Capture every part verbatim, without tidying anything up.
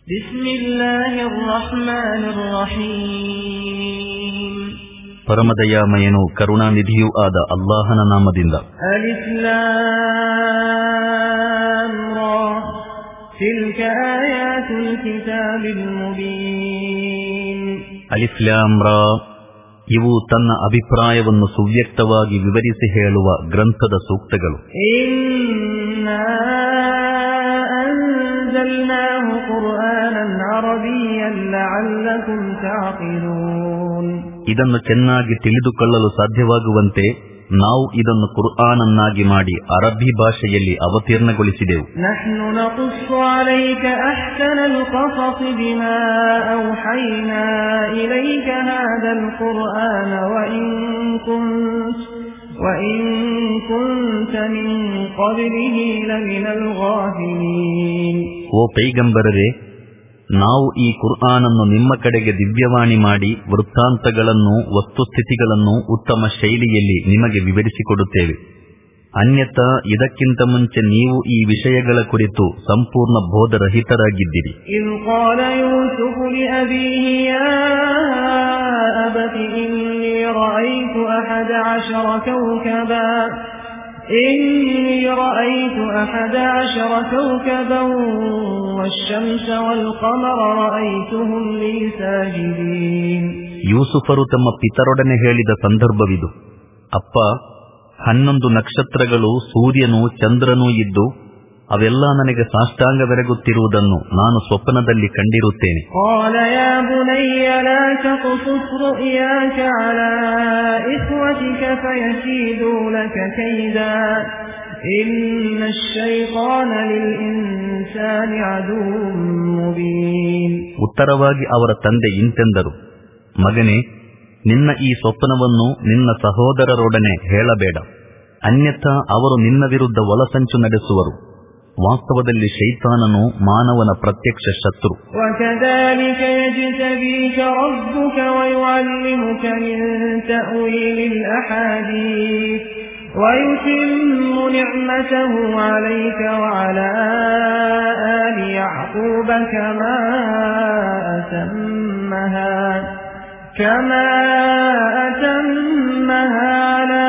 ಬಿಸ್ಮಿಲ್ಲಾಹಿರ್ ರಹ್ಮಾನಿರ್ ರಹೀಮ್. ಪರಮದಯಾಮಯನೂ ಕರುಣಾನಿಧಿಯೂ ಆದ ಅಲ್ಲಾಹನ ನಾಮದಿಂದ. ಅಲಿಫ್ ಲಾಮ್ ರಾ ತಿಲ್ಕ ಆಯಾತುಲ್ ಕಿತಾಬಿಲ್ ಮುಬೀನ್. ಅಲಿಫ್ ಲಾಮ್ ರಾ ಇವು ತನ್ನ ಅಭಿಪ್ರಾಯವನ್ನು ಸುವ್ಯಕ್ತವಾಗಿ ವಿವರಿಸಿ ಹೇಳುವ ಗ್ರಂಥದ ಸೂಕ್ತಗಳು. ಇನ್ನಾ ಅಂಜಲ್ನಾಹು ಕುರ್ಆನನ್ ಅರಬಿಯ್ಯನ್ ಲಅಲ್ಲಕುಂ ತಅಖಿಲೂನ್. ಇದನ್ನು ಚೆನ್ನಾಗಿ ತಿಳಿದುಕೊಳ್ಳಲು ಸಾಧ್ಯವಾಗುವಂತೆ ನಾವು ಇದನ್ನು ಕುರ್ಆನನ್ನಾಗಿ ಮಾಡಿ ಅರಬ್ಬಿ ಭಾಷೆಯಲ್ಲಿ ಅವತೀರ್ಣಗೊಳಿಸಿದೆವು. ನಹ್ನು ನಖುಸ್ಸು ಅಲೈಕ ಅಹ್ಸನಲ್ ಕಸಸ್ ಬಿಮಾ ಔಹೈನಾ ಇಲೈಕ ಹಾದಲ್ ಕುರ್ಆನ ವಇನ್ ಕುಂತ ವಇನ್ ಕುಂತ ಮಿನ್ क़ಬ್ಲಿಹಿ ಲಮಿನಲ್ ಗಾಫಿಲೀನ್. ಓ ಪೈಗಂಬರರೇ, ನಾವು ಈ ಕುರ್ಆನನ್ನು ನಿಮ್ಮ ಕಡೆಗೆ ದಿವ್ಯವಾಣಿ ಮಾಡಿ ವೃತ್ತಾಂತಗಳನ್ನು ವಸ್ತುಸ್ಥಿತಿಗಳನ್ನು ಉತ್ತಮ ಶೈಲಿಯಲ್ಲಿ ನಿಮಗೆ ವಿವರಿಸಿಕೊಡುತ್ತೇವೆ. ಅನ್ಯಥಾ ಇದಕ್ಕಿಂತ ಮುಂಚೆ ನೀವು ಈ ವಿಷಯಗಳ ಕುರಿತು ಸಂಪೂರ್ಣ ಬೋಧರಹಿತರಾಗಿದ್ದಿರಿ. ಇದ್ क़ಾಲ ಯೂಸುಫು ಲಿಅಬೀಹಿ ಯಾ ಅಬತಿ ಇನ್ನೀ ರಅಯ್ತು ಅಹದ ಅಶರ ಕೌಕಬಾ إني رأيت أحد عشر كوكبا والشمس والقمر رأيتهم لي ساجدين. ಯೂಸುಫರು ತಮ್ಮ ಪಿತರೊಡನೆ ಹೇಳಿದ ಸಂದರ್ಭವಿದು. ಅಪ್ಪ, ಹನ್ನೊಂದು ನಕ್ಷತ್ರಗಳು, ಸೂರ್ಯನೂ ಚಂದ್ರನೂ ಇದ್ದು ಅವೆಲ್ಲ ನನಗೆ ಸಾಷ್ಟಾಂಗವೆರಗುತ್ತಿರುವುದನ್ನು ನಾನು ಸ್ವಪ್ನದಲ್ಲಿ ಕಂಡಿರುತ್ತೇನೆ. قال يا بني لا تقصص رؤياك على إخوتك فيكيدوا لك كيدا إن الشيطان للإنسان عدو مبين. ಉತ್ತರವಾಗಿ ಅವರ ತಂದೆ ಇಂತೆಂದರು, ಮಗನೇ, ನಿನ್ನ ಈ ಸ್ವಪ್ನವನ್ನು ನಿನ್ನ ಸಹೋದರರೊಡನೆ ಹೇಳಬೇಡ, ಅನ್ಯಥಾ ಅವರು ನಿನ್ನ ವಿರುದ್ಧ ಒಳಸಂಚು ನಡೆಸುವರು. ವಾಸ್ತವದಲ್ಲಿ ಶೈತಾನನು ಮಾನವನ ಪ್ರತ್ಯಕ್ಷ ಶತ್ರು. وكذلك يجتبيك ربك ويعلمك من تأويل الأحاديث ويتم نعمته عليك وعلى آل يعقوب كما أتمها كما أتمها على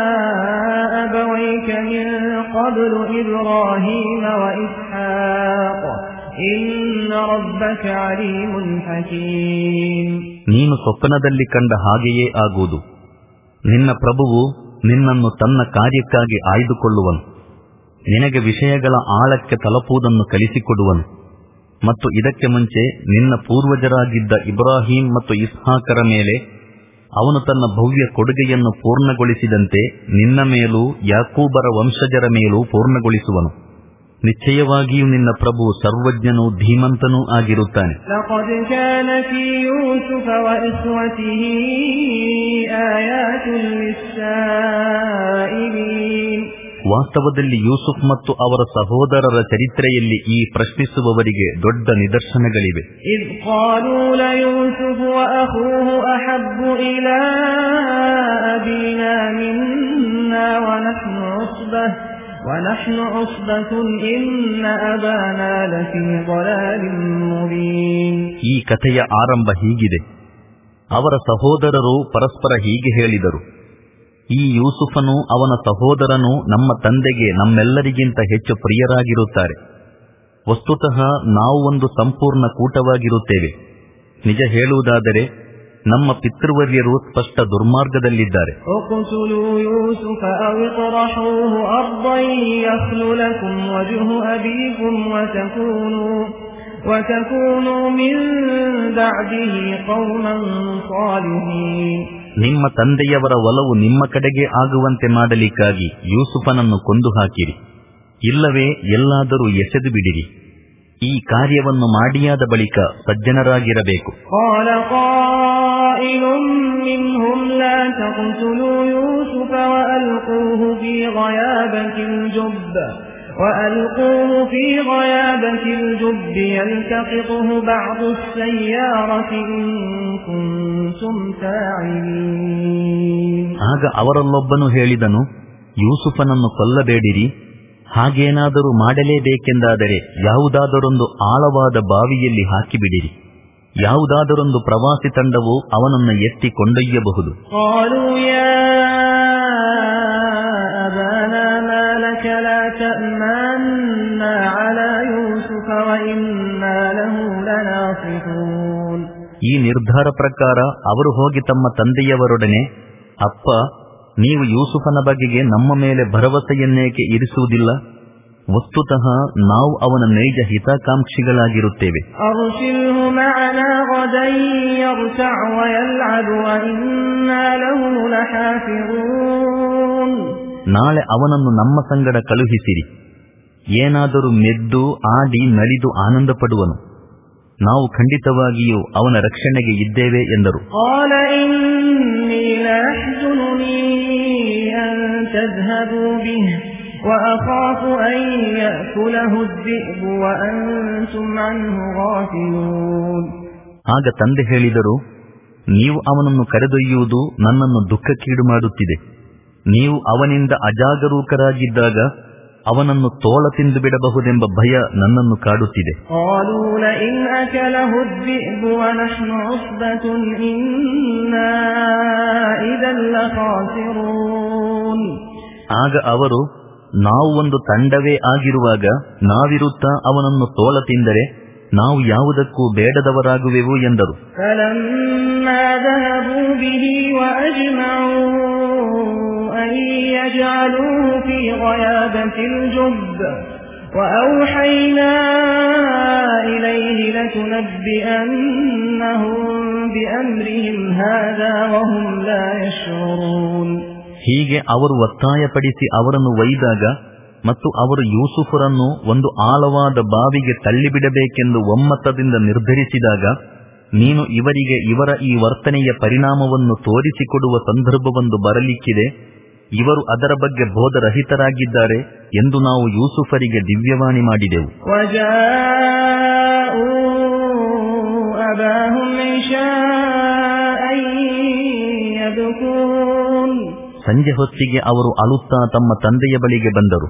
أبويك من قبل إبراهيم وإسحاق إن ربك عليم حكيم. ನೀನು ಸ್ವಪ್ನದಲ್ಲಿ ಕಂಡ ಹಾಗೆಯೇ ಆಗುವುದು. ನಿನ್ನ ಪ್ರಭುವು ನಿನ್ನನ್ನು ತನ್ನ ಕಾರ್ಯಕ್ಕಾಗಿ ಆಯ್ದುಕೊಳ್ಳುವನು, ನಿನಗೆ ವಿಷಯಗಳ ಆಳಕ್ಕೆ ತಲುಪುವುದನ್ನು ಕಲಿಸಿಕೊಡುವನು ಮತ್ತು ಇದಕ್ಕೆ ಮುಂಚೆ ನಿನ್ನ ಪೂರ್ವಜರಾಗಿದ್ದ ಇಬ್ರಾಹಿಂ ಮತ್ತು ಇಸ್ಹಾಕರ ಮೇಲೆ ಅವನು ತನ್ನ ಭವ್ಯ ಕೊಡುಗೆಯನ್ನು ಪೂರ್ಣಗೊಳಿಸಿದಂತೆ ನಿನ್ನ ಮೇಲೂ ಯಾಕೂಬರ ವಂಶಜರ ಮೇಲೂ ಪೂರ್ಣಗೊಳಿಸುವನು. ನಿಶ್ಚಯವಾಗಿಯೂ ನಿನ್ನ ಪ್ರಭು ಸರ್ವಜ್ಞನೂ ಧೀಮಂತನೂ ಆಗಿರುತ್ತಾನೆ. ಲक़ದ್ ಕಾನ ಫೀ ಯೂಸುಫ ವ ಇಖ್ವತಿಹಿ ಆಯಾತುನ್ ಲಿಸ್ಸಾಯಿಲೀನ್. ವಾಸ್ತವದಲ್ಲಿ ಯೂಸುಫ್ ಮತ್ತು ಅವರ ಸಹೋದರರ ಚರಿತ್ರೆಯಲ್ಲಿ ಈ ಪ್ರಶ್ನಿಸುವವರಿಗೆ ದೊಡ್ಡ ನಿದರ್ಶನಗಳಿವೆ. ಇದ್ क़ಾಲೂ ಲಯೂಸುಫು ವ ಅಖೂಹು ಅಹಬ್ಬು ಇಲಾ ಅಬೀನಾ ಮಿನ್ನಾ ವ ನಹ್ನು ಉಸ್ಬಹ ವ ನಹ್ನು ಉಸ್ಬತುನ್ ಇನ್ನ ಅಬಾನಾ ಲಫೀ ضಲಾಲಿನ್ ಮುಬೀನ್. ಈ ಕಥೆಯ ಆರಂಭ ಹೀಗಿದೆ. ಅವರ ಸಹೋದರರು ಪರಸ್ಪರ ಹೀಗೆ ಹೇಳಿದರು, ಈ ಯೂಸುಫನು ಅವನ ಸಹೋದರನು ನಮ್ಮ ತಂದೆಗೆ ನಮ್ಮೆಲ್ಲರಿಗಿಂತ ಹೆಚ್ಚು ಪ್ರಿಯರಾಗಿರುತ್ತಾರೆ. ವಸ್ತುತಃ ನಾವು ಒಂದು ಸಂಪೂರ್ಣ ಕೂಟವಾಗಿರುತ್ತೇವೆ. ನಿಜ ಹೇಳುವುದಾದರೆ ನಮ್ಮ ಪಿತೃವರ್ಯರು ಸ್ಪಷ್ಟ ದುರ್ಮಾರ್ಗದಲ್ಲಿದ್ದಾರೆ. ಉಖ್ತುಲೂ ಯೂಸುಫ ಔ ಇತ್ರಹೂಹು ಅರ್ದನ್ ಯಖ್ಲು ಲಕುಂ ವಜ್ಹು ಅಬೀಕುಂ ವತಕೂನೂ ವತಕೂನೂ ಮಿನ್ ಬಅದಿಹಿ ಕೌಮನ್ ಸಾಲಿಹೀನ್. ನಿಮ್ಮ ತಂದೆಯವರ ಒಲವು ನಿಮ್ಮ ಕಡೆಗೆ ಆಗುವಂತೆ ಮಾಡಲಿಕ್ಕಾಗಿ ಯೂಸುಫನನ್ನು ಕೊಂದು ಹಾಕಿರಿ, ಇಲ್ಲವೇ ಎಲ್ಲಾದರೂ ಎಸೆದು ಬಿಡಿರಿ. ಈ ಕಾರ್ಯವನ್ನು ಮಾಡಿಯಾದ ಬಳಿಕ ಸಜ್ಜನರಾಗಿರಬೇಕು. قال قائل منهم لا تقتلوا يوسف وألقوه في غيابة الجب وألقوه في غيابة الجب يلتقطه بعض السيارة إن كنتم فاعلين. ಆಗ ಅವರಲ್ಲೊಬ್ಬನು ಹೇಳಿದನು, ಯೂಸುಫನನ್ನು ಕೊಲ್ಲಬೇಡಿರಿ, ಹಾಗೇನಾದರೂ ಮಾಡಲೇಬೇಕೆಂದಾದರೆ ಯಾವುದಾದರೊಂದು ಆಳವಾದ ಬಾವಿಯಲ್ಲಿ ಹಾಕಿಬಿಡಿರಿ. ಯಾವುದಾದರೊಂದು ಪ್ರವಾಸಿ ತಂಡವು ಅವನನ್ನು ಎತ್ತಿ ಕೊಂಡೊಯ್ಯಬಹುದು. ಈ ನಿರ್ಧಾರ ಪ್ರಕಾರ ಅವರು ಹೋಗಿ ತಮ್ಮ ತಂದೆಯವರೊಡನೆ, ಅಪ್ಪ, ನೀವು ಯೂಸುಫನ ಬಗೆಗೆ ನಮ್ಮ ಮೇಲೆ ಭರವಸೆಯನ್ನೇಕೆ ಇರಿಸುವುದಿಲ್ಲ? ವಸ್ತುತಃ ನಾವು ಅವನ ನೈಜ ಹಿತಾಕಾಂಕ್ಷಿಗಳಾಗಿರುತ್ತೇವೆ. ನಾಳೆ ಅವನನ್ನು ನಮ್ಮ ಸಂಗಡ ಕಳುಹಿಸಿರಿ. ಏನಾದರೂ ಮೆದ್ದು ಆಡಿ ನಲಿದು ಆನಂದ ಪಡುವನು. ನಾವು ಖಂಡಿತವಾಗಿಯೂ ಅವನ ರಕ್ಷಣೆಗೆ ಇದ್ದೇವೆ ಎಂದರು. ಆಗ ತಂದೆ ಹೇಳಿದರು, ನೀವು ಅವನನ್ನು ಕರೆದೊಯ್ಯುವುದು ನನ್ನನ್ನು ದುಃಖಕ್ಕೀಡು ಮಾಡುತ್ತಿದೆ. ನೀವು ಅವನಿಂದ ಅಜಾಗರೂಕರಾಗಿದ್ದಾಗ ಅವನನ್ನು ತೋಳ ತಿಂದು ಬಿಡಬಹುದೆಂಬ ಭಯ ನನ್ನನ್ನು ಕಾಡುತ್ತಿದೆ. ಆಗ ಅವರು, ನಾವು ಒಂದು ತಂಡವೇ ಆಗಿರುವಾಗ ನಾವಿರುತ್ತಾ ಅವನನ್ನು ತೋಳ ತಿಂದರೆ ನಾವು ಯಾವುದಕ್ಕೂ ಬೇಡದವರಾಗುವೆವು ಎಂದರು. وأوحينا إليه لتنبئنهم بأمرهم هذا وهم لا يشعرون. ಹೀಗೆ ಅವರು ಒತ್ತಾಯಪಡಿಸಿ ಅವರನ್ನು ಒಯ್ದಾಗ ಮತ್ತು ಅವರು ಯೂಸುಫರನ್ನು ಒಂದು ಆಳವಾದ ಬಾವಿಗೆ ತಳ್ಳಿಬಿಡಬೇಕೆಂದು ಒಮ್ಮತದಿಂದ ನಿರ್ಧರಿಸಿದಾಗ, ನೀನು ಇವರಿಗೆ ಇವರ ಈ ವರ್ತನೆಯ ಪರಿಣಾಮವನ್ನು ತೋರಿಸಿಕೊಡುವ ಸಂದರ್ಭವೊಂದು ಬರಲಿಕ್ಕಿದೆ, ಇವರು ಅದರ ಬಗ್ಗೆ ಬೋಧರಹಿತರಾಗಿದ್ದಾರೆ ಎಂದು ನಾವು ಯೂಸುಫರಿಗೆ ದಿವ್ಯವಾಣಿ ಮಾಡಿದೆವು. ಸಂಜೆ ಹೊತ್ತಿಗೆ ಅವರು ಅಳುತ್ತಾ ತಮ್ಮ ತಂದೆಯ ಬಳಿಗೆ ಬಂದರು.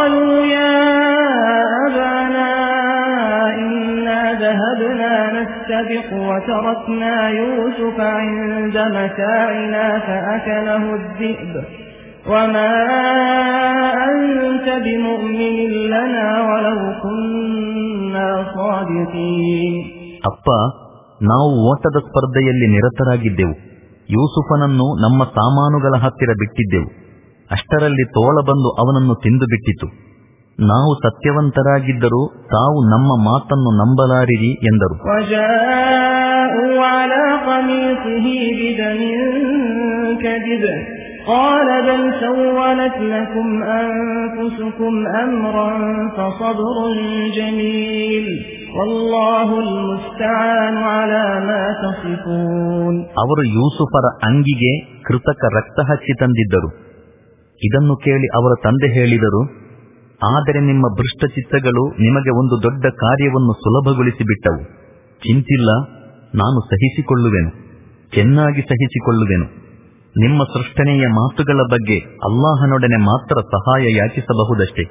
وما أنت بمؤمن لنا ولو كنا صادقين. ಅಪ್ಪ, ನಾವು ಓಟದ ಸ್ಪರ್ಧೆಯಲ್ಲಿ ನಿರತರಾಗಿದ್ದೆವು. ಯೂಸುಫನನ್ನು ನಮ್ಮ ಸಾಮಾನುಗಳ ಹತ್ತಿರ ಬಿಟ್ಟಿದ್ದೆವು. ಅಷ್ಟರಲ್ಲಿ ತೋಳ ಬಂದು ಅವನನ್ನು ತಿಂದು ಬಿಟ್ಟಿತು. ನಾವು ಸತ್ಯವಂತರಾಗಿದ್ದರೂ ತಾವು ನಮ್ಮ ಮಾತನ್ನು ನಂಬಲಾರಿರಿ ಎಂದರು. قال بل سولت لكم أنفسكم أمرا فصبر جميل والله المستعان على ما تصفون. ಅವರು ಯೂಸುಫರ ಅಂಗಿಗೆ ಕೃತಕ ರಕ್ತ ಹಚ್ಚಿ ತಂದಿದ್ದರು. ಇದನ್ನು ಕೇಳಿ ಅವರ ತಂದೆ ಹೇಳಿದರು, ಆದರೆ ನಿಮ್ಮ ಭೃಷ್ಟಚಿತ್ತಗಳು ನಿಮಗೆ ಒಂದು ದೊಡ್ಡ ಕಾರ್ಯವನ್ನು ಸುಲಭಗೊಳಿಸಿಬಿಟ್ಟವು. ಚಿಂತಿಲ್ಲ, ನಾನು ಸಹಿಸಿಕೊಳ್ಳುವೆನು, ಚೆನ್ನಾಗಿ ಸಹಿಸಿಕೊಳ್ಳುವೆನು. ನಿಮ್ಮ ಸೃಷ್ಟನೆಯ ಮಾತುಗಳ ಬಗ್ಗೆ ಅಲ್ಲಾಹನೊಡನೆ ಮಾತ್ರ ಸಹಾಯ ಯಾಚಿಸಬಹುದಷ್ಟೇ.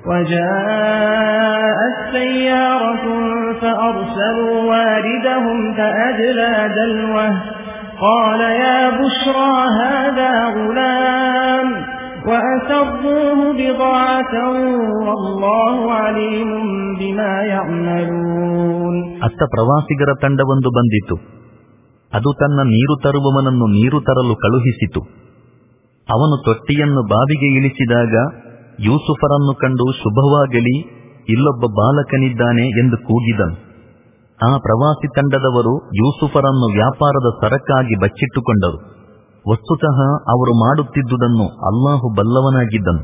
ಅತ್ತ ಪ್ರವಾಸಿಗರ ತಂಡವೊಂದು ಬಂದಿತು. ಅದು ತನ್ನ ನೀರು ತರುವವನನ್ನು ನೀರು ತರಲು ಕಳುಹಿಸಿತು. ಅವನು ತೊಟ್ಟಿಯನ್ನು ಬಾವಿಗೆ ಇಳಿಸಿದಾಗ ಯೂಸುಫರನ್ನು ಕಂಡು ಶುಭವಾಗಲಿ, ಇಲ್ಲೊಬ್ಬ ಬಾಲಕನಿದ್ದಾನೆ ಎಂದು ಕೂಗಿದನು. ಆ ಪ್ರವಾಸಿ ತಂಡದವರು ಯೂಸುಫರನ್ನು ವ್ಯಾಪಾರದ ಸರಕಾಗಿ ಬಚ್ಚಿಟ್ಟುಕೊಂಡರು. ವಸ್ತುತಃ ಅವರು ಮಾಡುತ್ತಿದ್ದುದನ್ನು ಅಲ್ಲಾಹು ಬಲ್ಲವನಾಗಿದ್ದನು.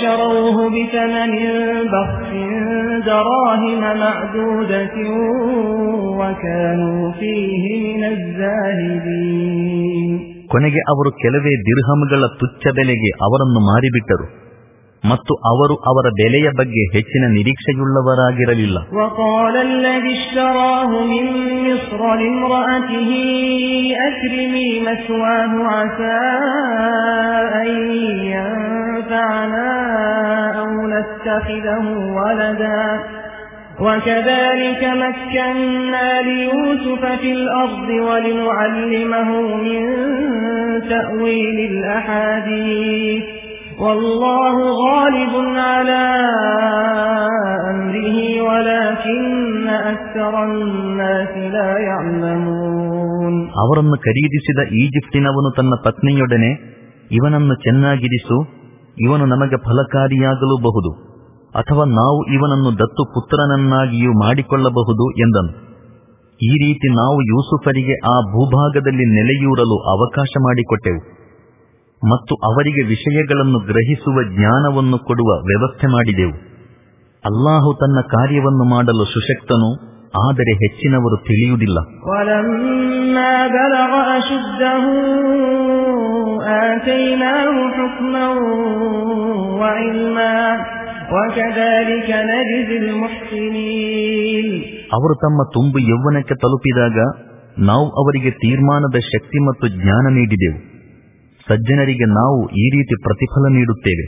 ಕೊನೆಗೆ ಅವರು ಕೆಲವೇ ದಿರ್ಹಮ್ಗಳ ತುಚ್ಛ ಬೆಲೆಗೆ ಅವರನ್ನು ಮಾರಿಬಿಟ್ಟರು ಮತ್ತು ಅವರು ಅವರ ಬೆಲೆಯ ಬಗ್ಗೆ ಹೆಚ್ಚಿನ ನಿರೀಕ್ಷೆಯುಳ್ಳವರಾಗಿರಲಿಲ್ಲ. أو نتخذه ولدا وكذلك مكنا ليوسف في الأرض ولنعلمه من تأويل الأحاديث والله غالب على أمره ولكن أكثر الناس لا يعلمون. ಅವರನ್ನು ಖರೀದಿಸಿದ ಈಜಿಪ್ಟಿನವನು ತನ್ನ ಪತ್ನಿಯೊಡನೆ, ಇವನನ್ನು ಚೆನ್ನಾಗಿರಿಸು, ಇವನು ನಮಗೆ ಫಲಕಾರಿಯಾಗಲೂಬಹುದು, ಅಥವಾ ನಾವು ಇವನನ್ನು ದತ್ತು ಪುತ್ರನನ್ನಾಗಿಯೂ ಮಾಡಿಕೊಳ್ಳಬಹುದು ಎಂದನು. ಈ ರೀತಿ ನಾವು ಯೂಸುಫರಿಗೆ ಆ ಭೂಭಾಗದಲ್ಲಿ ನೆಲೆಯೂರಲು ಅವಕಾಶ ಮಾಡಿಕೊಟ್ಟೆವು ಮತ್ತು ಅವರಿಗೆ ವಿಷಯಗಳನ್ನು ಗ್ರಹಿಸುವ ಜ್ಞಾನವನ್ನು ಕೊಡುವ ವ್ಯವಸ್ಥೆ ಮಾಡಿದೆವು. ಅಲ್ಲಾಹು ತನ್ನ ಕಾರ್ಯವನ್ನು ಮಾಡಲು ಸುಶಕ್ತನು, ಆದರೆ ಹೆಚ್ಚಿನವರು ತಿಳಿಯುವುದಿಲ್ಲ. ಅವರು ತಮ್ಮ ತುಂಬು ಯೌವನಕ್ಕೆ ತಲುಪಿದಾಗ ನಾವು ಅವರಿಗೆ ತೀರ್ಮಾನದ ಶಕ್ತಿ ಮತ್ತು ಜ್ಞಾನ ನೀಡಿದೆವು. ಸಜ್ಜನರಿಗೆ ನಾವು ಈ ರೀತಿ ಪ್ರತಿಫಲ ನೀಡುತ್ತೇವೆ.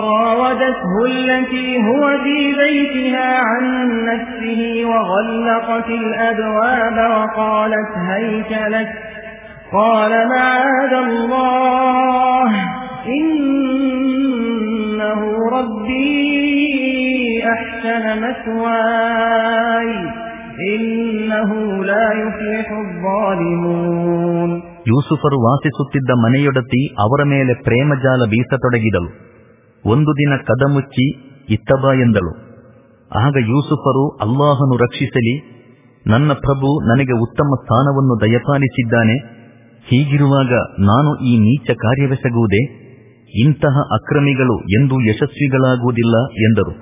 ಯೂಸುಫರು ವಾಸಿಸುತ್ತಿದ್ದ ಮನೆಯೊಡತಿ ಅವರ ಮೇಲೆ ಪ್ರೇಮಜಾಲ ಬೀಸತೊಡಗಿದಳು. ಒಂದು ದಿನ ಕದ ಮುಚ್ಚಿ ಇತ್ತಬಾ ಎಂದಳು. ಆಗ ಯೂಸುಫರು, ಅಲ್ಲಾಹನು ರಕ್ಷಿಸಲಿ, ನನ್ನ ಪ್ರಭು ನನಗೆ ಉತ್ತಮ ಸ್ಥಾನವನ್ನು ದಯಪಾಲಿಸಿದ್ದಾನೆ, ಹೀಗಿರುವಾಗ ನಾನು ಈ ನೀಚ ಕಾರ್ಯವೆಸಗುವುದೇ? ಇಂತಹ ಅಕ್ರಮಿಗಳು ಎಂದೂ ಯಶಸ್ವಿಗಳಾಗುವುದಿಲ್ಲ ಎಂದರು.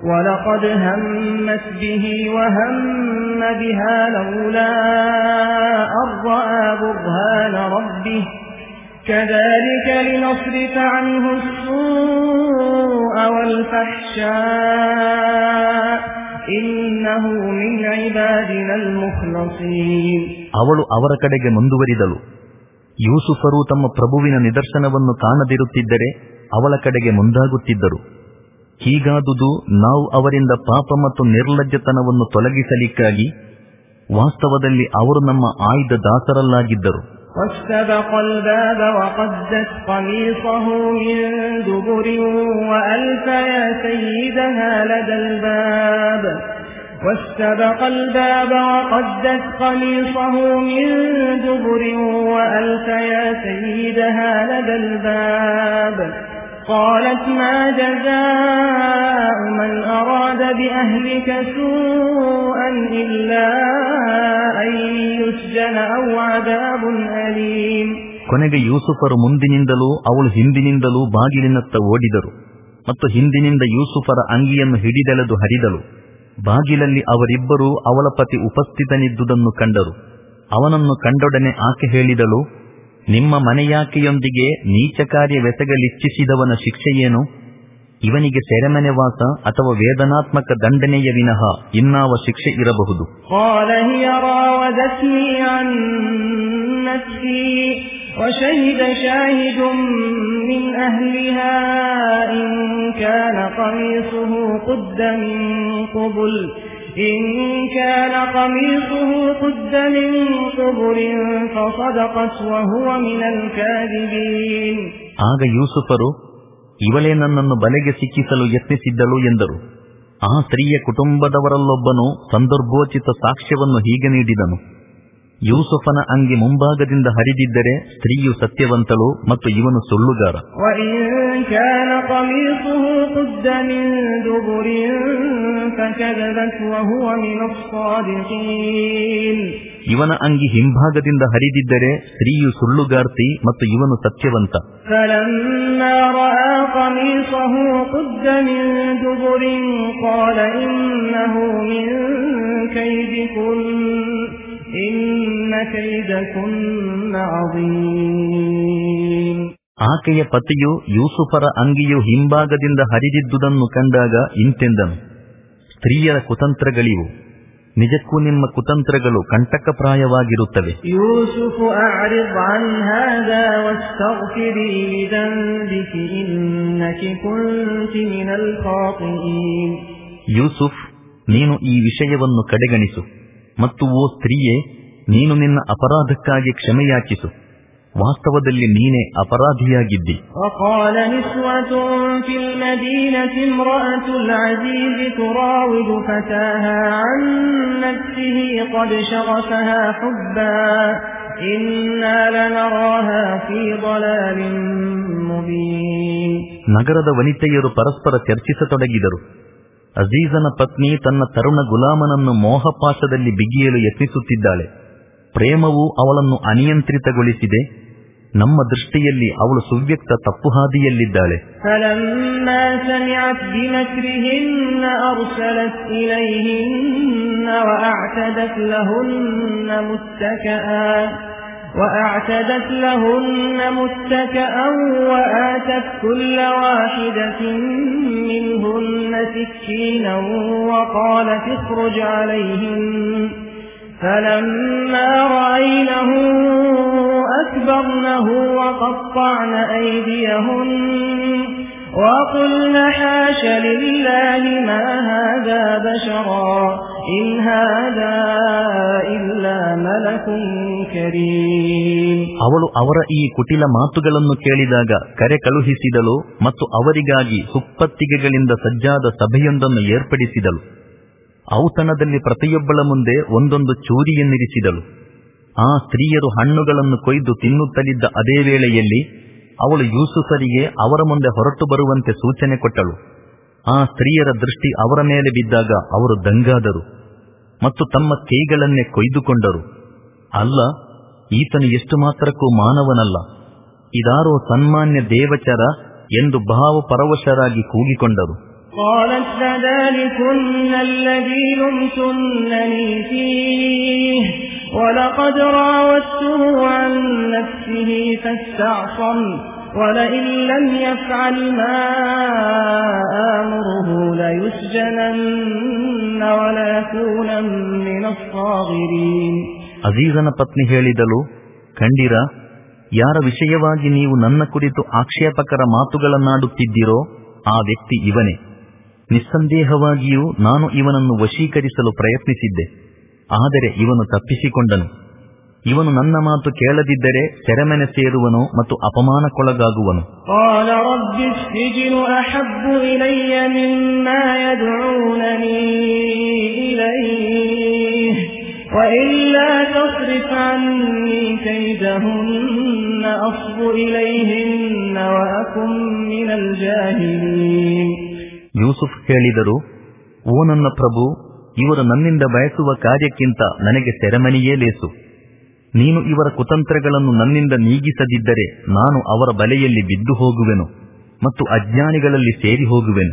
ಅವಳು ಅವರ ಕಡೆಗೆ ಮುಂದುವರಿದಳು. ಯೂಸುಫರು ತಮ್ಮ ಪ್ರಭುವಿನ ನಿದರ್ಶನವನ್ನು ಕಾಣದಿರುತ್ತಿದ್ದರೆ ಅವಳ ಕಡೆಗೆ ಮುಂದಾಗುತ್ತಿದ್ದರು. ಹೀಗಾದುದು ನಾವು ಅವರಿಂದ ಪಾಪ ಮತ್ತು ನಿರ್ಲಜ್ಜತನವನ್ನು ತೊಲಗಿಸಲಿಕ್ಕಾಗಿ. ವಾಸ್ತವದಲ್ಲಿ ಅವರು ನಮ್ಮ ಆಯ್ದ ದಾಸರಲ್ಲಾಗಿದ್ದರು. واستبق الباب وقدت قميصه من دبر وألف يا سيدها لدى الباب قالت ما جزاء من أراد بأهلك سوءا إلا أن يسجن أو عذاب أليم. ಕೊನೆಗೆ ಯೂಸುಫರು ಮುಂದಿನಿಂದಲೂ ಅವಳು ಹಿಂದಿನಿಂದಲೂ ಬಾಗಿಲಿನತ್ತ ಓಡಿದರು ಮತ್ತು ಹಿಂದಿನಿಂದ ಯೂಸುಫರ ಅಂಗಿಯನ್ನು ಹಿಡಿದೆಳೆದು ಹರಿದಳು. ಬಾಗಿಲಲ್ಲಿ ಅವರಿಬ್ಬರೂ ಅವಳ ಪತಿ ಉಪಸ್ಥಿತನಿದ್ದುದನ್ನು ಕಂಡರು. ಅವನನ್ನು ಕಂಡೊಡನೆ ಆಕೆ ಹೇಳಿದಳು, ನಿಮ್ಮ ಮನೆಯಾಕೆಯೊಂದಿಗೆ ನೀಚ ಕಾರ್ಯವೆಸಗಲಿಚ್ಛಿಸಿದವನ ಶಿಕ್ಷೆಯೇನು? ಇವನಿಗೆ ಸೆರೆಮನೆ ವಾಸ ಅಥವಾ ವೇದನಾತ್ಮಕ ದಂಡನೆಯ ವಿನಃ ಇನ್ನಾವ ಶಿಕ್ಷೆ ಇರಬಹುದು? وشهد شاهد من أهلها إن كان قميصه قد من قبل إن كان قميصه قد من قبل فصدقت وهو من الكاذبين. ಆಗ ಯೂಸುಫರು, ಇವಳೇ ನನ್ನನ್ನು ಬಲೆಗೆ ಸಿಕ್ಕಿಸಲು ಯತ್ನಿಸಿದ್ದಳು ಎಂದರು. ಆ ಸ್ತ್ರೀಯ ಕುಟುಂಬದವರಲ್ಲೊಬ್ಬನು ಸಂದರ್ಭೋಚಿತ ಸಾಕ್ಷ್ಯವನ್ನು ಹೀಗೆ ನೀಡಿದನು: ಯೂಸುಫನ ಅಂಗಿ ಮುಂಭಾಗದಿಂದ ಹರಿದಿದ್ದರೆ ಸ್ತ್ರೀಯು ಸತ್ಯವಂತಳು ಮತ್ತು ಇವನು ಸುಳ್ಳುಗಾರ. ಇವನ ಅಂಗಿ ಹಿಂಭಾಗದಿಂದ ಹರಿದಿದ್ದರೆ ಸ್ತ್ರೀಯು ಸುಳ್ಳುಗಾರ್ತಿ ಮತ್ತು ಇವನು ಸತ್ಯವಂತ. ಆಕೆಯ ಪತಿಯು ಯೂಸುಫರ ಅಂಗಿಯು ಹಿಂಭಾಗದಿಂದ ಹರಿದಿದ್ದುದನ್ನು ಕಂಡಾಗ ಇಂತೆಂದನು: ಸ್ತ್ರೀಯರ ಕುತಂತ್ರಗಳಿವು, ನಿಜಕ್ಕೂ ನಿಮ್ಮ ಕುತಂತ್ರಗಳು ಕಂಟಕಪ್ರಾಯವಾಗಿರುತ್ತವೆ. ಯೂಸುಫ್, ನೀನು ಈ ವಿಷಯವನ್ನು ಕಡೆಗಣಿಸು, ಮತ್ತು ಓ ಸ್ತ್ರೀಯೇ, ನೀನು ನಿನ್ನ ಅಪರಾಧಕ್ಕಾಗಿ ಕ್ಷಮೆಯಾಚಿಸು. ವಾಸ್ತವದಲ್ಲಿ ನೀನೇ ಅಪರಾಧಿಯಾಗಿದ್ದಿ. ನಗರದ ವನಿತೆಯರು ಪರಸ್ಪರ ಚರ್ಚಿಸತೊಡಗಿದರು. ಅಜೀಜನ ಪತ್ನಿ ತನ್ನ ತರುಣ ಗುಲಾಮನನ್ನು ಮೋಹಪಾಶದಲ್ಲಿ ಬಿಗಿಯಲು ಯತ್ನಿಸುತ್ತಿದ್ದಾಳೆ. ಪ್ರೇಮವು ಅವಳನ್ನು ಅನಿಯಂತ್ರಿತಗೊಳಿಸಿದೆ. ನಮ್ಮ ದೃಷ್ಟಿಯಲ್ಲಿ ಅವಳು ಸುವ್ಯಕ್ತ ತಪ್ಪುಹಾದಿಯಲ್ಲಿದ್ದಾಳೆ. وأعتدت لهن متكئا وآتت كل واحدة منهن سكينا وقالت اخرج عليهن فلما رأينه أكبرنه وقطعن أيديهن وقلن حاش لله ما هذا بشرا إن هذا إلا ملك كريم. ಅವಳು ಅವರ ಈ ಕುಟಿಲ ಮಾತುಗಳನ್ನು ಕೇಳಿದಾಗ ಕರೆ ಕಳುಹಿಸಿದಳು ಮತ್ತು ಅವರಿಗಾಗಿ ಸುಪ್ಪತ್ತಿಗೆಗಳಿಂದ ಸಜ್ಜಾದ ಸಭೆಯೊಂದನ್ನು ಏರ್ಪಡಿಸಿದಳು. ಔತಣದಲ್ಲಿ ಪ್ರತಿಯೊಬ್ಬಳ ಮುಂದೆ ಒಂದೊಂದು ಚೂರಿಯನ್ನಿರಿಸಿದಳು. ಆ ಸ್ತ್ರೀಯರು ಹಣ್ಣುಗಳನ್ನು ಕೊಯ್ದು ತಿನ್ನುತ್ತಲಿದ್ದ ಅದೇ ವೇಳೆಯಲ್ಲಿ ಅವಳು ಯೂಸುಫರಿಗೆ ಅವರ ಮುಂದೆ ಹೊರಟು ಬರುವಂತೆ ಸೂಚನೆ ಕೊಟ್ಟಳು. ಆ ಸ್ತ್ರೀಯರ ದೃಷ್ಟಿ ಅವರ ಮೇಲೆ ಬಿದ್ದಾಗ ಅವರು ದಂಗಾದರು ಮತ್ತು ತಮ್ಮ ಕೈಗಳನ್ನೇ ಕೊಯ್ದುಕೊಂಡರು. ಅಲ್ಲ, ಈತನು ಎಷ್ಟು ಮಾತ್ರಕ್ಕೂ ಮಾನವನಲ್ಲ, ಇದಾರೋ ಸನ್ಮಾನ್ಯ ದೇವಚರ ಎಂದು ಭಾವಪರವಶರಾಗಿ ಕೂಗಿಕೊಂಡರು. قالت فذلكن الذي لمتنني فيه ولقد راودته عن نفسه فاستعصم ولئن لم يفعل ما آمره ليسجنن وليكون من الصاغرين. ಅಜೀಜನ ಪತ್ನಿ ಹೇಳಿದಳು, ಕಂಡಿರ, ಯಾರ ವಿಷಯವಾಗಿ ನೀವು ನನ್ನ ಕುರಿತು ಆಕ್ಷೇಪಕರ ಮಾತುಗಳನ್ನಾಡುತ್ತಿದ್ದೀರೋ ಆ ವ್ಯಕ್ತಿ ಇವನೇ. ನಿಸ್ಸಂದೇಹವಾಗಿಯೂ ನಾನು ಇವನನ್ನು ವಶೀಕರಿಸಲು ಪ್ರಯತ್ನಿಸಿದ್ದೆ, ಆದರೆ ಇವನು ತಪ್ಪಿಸಿಕೊಂಡನು. ಇವನು ನನ್ನ ಮಾತು ಕೇಳದಿದ್ದರೆ ಸೆರೆಮನೆ ಸೇರುವನು ಮತ್ತು ಅಪಮಾನಕ್ಕೊಳಗಾಗುವನು. ಯೂಸುಫ್ ಹೇಳಿದರು, ಓ ನನ್ನ ಪ್ರಭು, ಇವರು ನನ್ನಿಂದ ಬಯಸುವ ಕಾರ್ಯಕ್ಕಿಂತ ನನಗೆ ಸೆರೆಮನೆಯೇ ಲೇಸು. ನೀನು ಇವರ ಕುತಂತ್ರಗಳನ್ನು ನನ್ನಿಂದ ನೀಗಿಸದಿದ್ದರೆ ನಾನು ಅವರ ಬಲೆಯಲ್ಲಿ ಬಿದ್ದು ಹೋಗುವೆನು ಮತ್ತು ಅಜ್ಞಾನಿಗಳಲ್ಲಿ ಸೇರಿ ಹೋಗುವೆನು.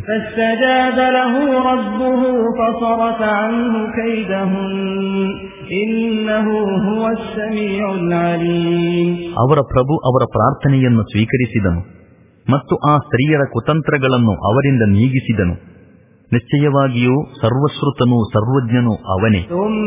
ಅವರ ಪ್ರಭು ಅವರ ಪ್ರಾರ್ಥನೆಯನ್ನು ಸ್ವೀಕರಿಸಿದನು ಮತ್ತು ಆ ಸ್ತ್ರೀಯರ ಕುತಂತ್ರಗಳನ್ನು ಅವರಿಂದ ನೀಗಿಸಿದನು. ನಿಶ್ಚಯವಾಗಿಯೂ ಸರ್ವಶ್ರುತನೂ ಸರ್ವಜ್ಞನೂ ಅವನೇ.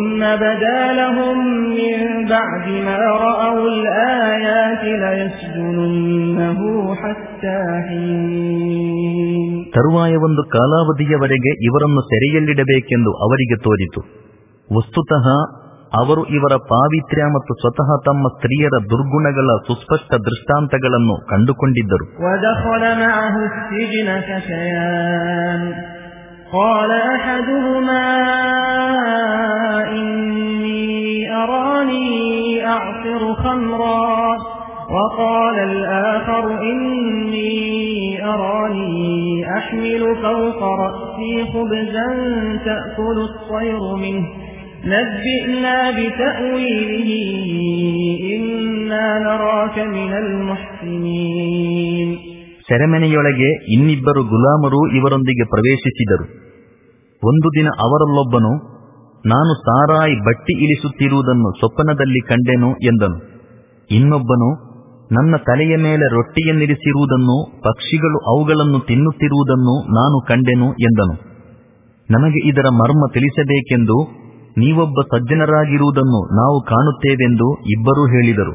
ತರುವಾಯ ಒಂದು ಕಾಲಾವಧಿಯವರೆಗೆ ಇವರನ್ನು ಸೆರೆಯಲ್ಲಿಡಬೇಕೆಂದು ಅವರಿಗೆ ತೋರಿತು. ವಸ್ತುತಃ ಅವರು ಇವರ ಪಾವಿತ್ರ್ಯ ಮತ್ತು ಸ್ವತಃ ತಮ್ಮ ಸ್ತ್ರೀಯರ ದುರ್ಗುಣಗಳ ಸುಸ್ಪಷ್ಟ ದೃಷ್ಟಾಂತಗಳನ್ನು ಕಂಡುಕೊಂಡಿದ್ದರು. قال أحدهما إني أراني أعصر خمرا وقال الآخر إني أراني أحمل فوق رأسي خبزا تأكل الطير منه نبئنا بتأويله إنا نراك من المحسنين. ಸೆರೆಮನೆಯೊಳಗೆ ಇನ್ನಿಬ್ಬರು ಗುಲಾಮರು ಇವರೊಂದಿಗೆ ಪ್ರವೇಶಿಸಿದರು. ಒಂದು ದಿನ ಅವರಲ್ಲೊಬ್ಬನು, ನಾನು ಸಾರಾಯಿ ಬಟ್ಟಿ ಇಳಿಸುತ್ತಿರುವುದನ್ನು ಸ್ವಪ್ನದಲ್ಲಿ ಕಂಡೆನು ಎಂದನು. ಇನ್ನೊಬ್ಬನು, ನನ್ನ ತಲೆಯ ಮೇಲೆ ರೊಟ್ಟಿಯನ್ನಿರಿಸಿರುವುದನ್ನು, ಪಕ್ಷಿಗಳು ಅವುಗಳನ್ನು ತಿನ್ನುತ್ತಿರುವುದನ್ನು ನಾನು ಕಂಡೆನು ಎಂದನು. ನಮಗೆ ಇದರ ಮರ್ಮ ತಿಳಿಸಬೇಕೆಂದು ನೀವೊಬ್ಬ ಸಜ್ಜನರಾಗಿರುವುದನ್ನು ನಾವು ಕಾಣುತ್ತೇವೆಂದು ಇಬ್ಬರೂ ಹೇಳಿದರು.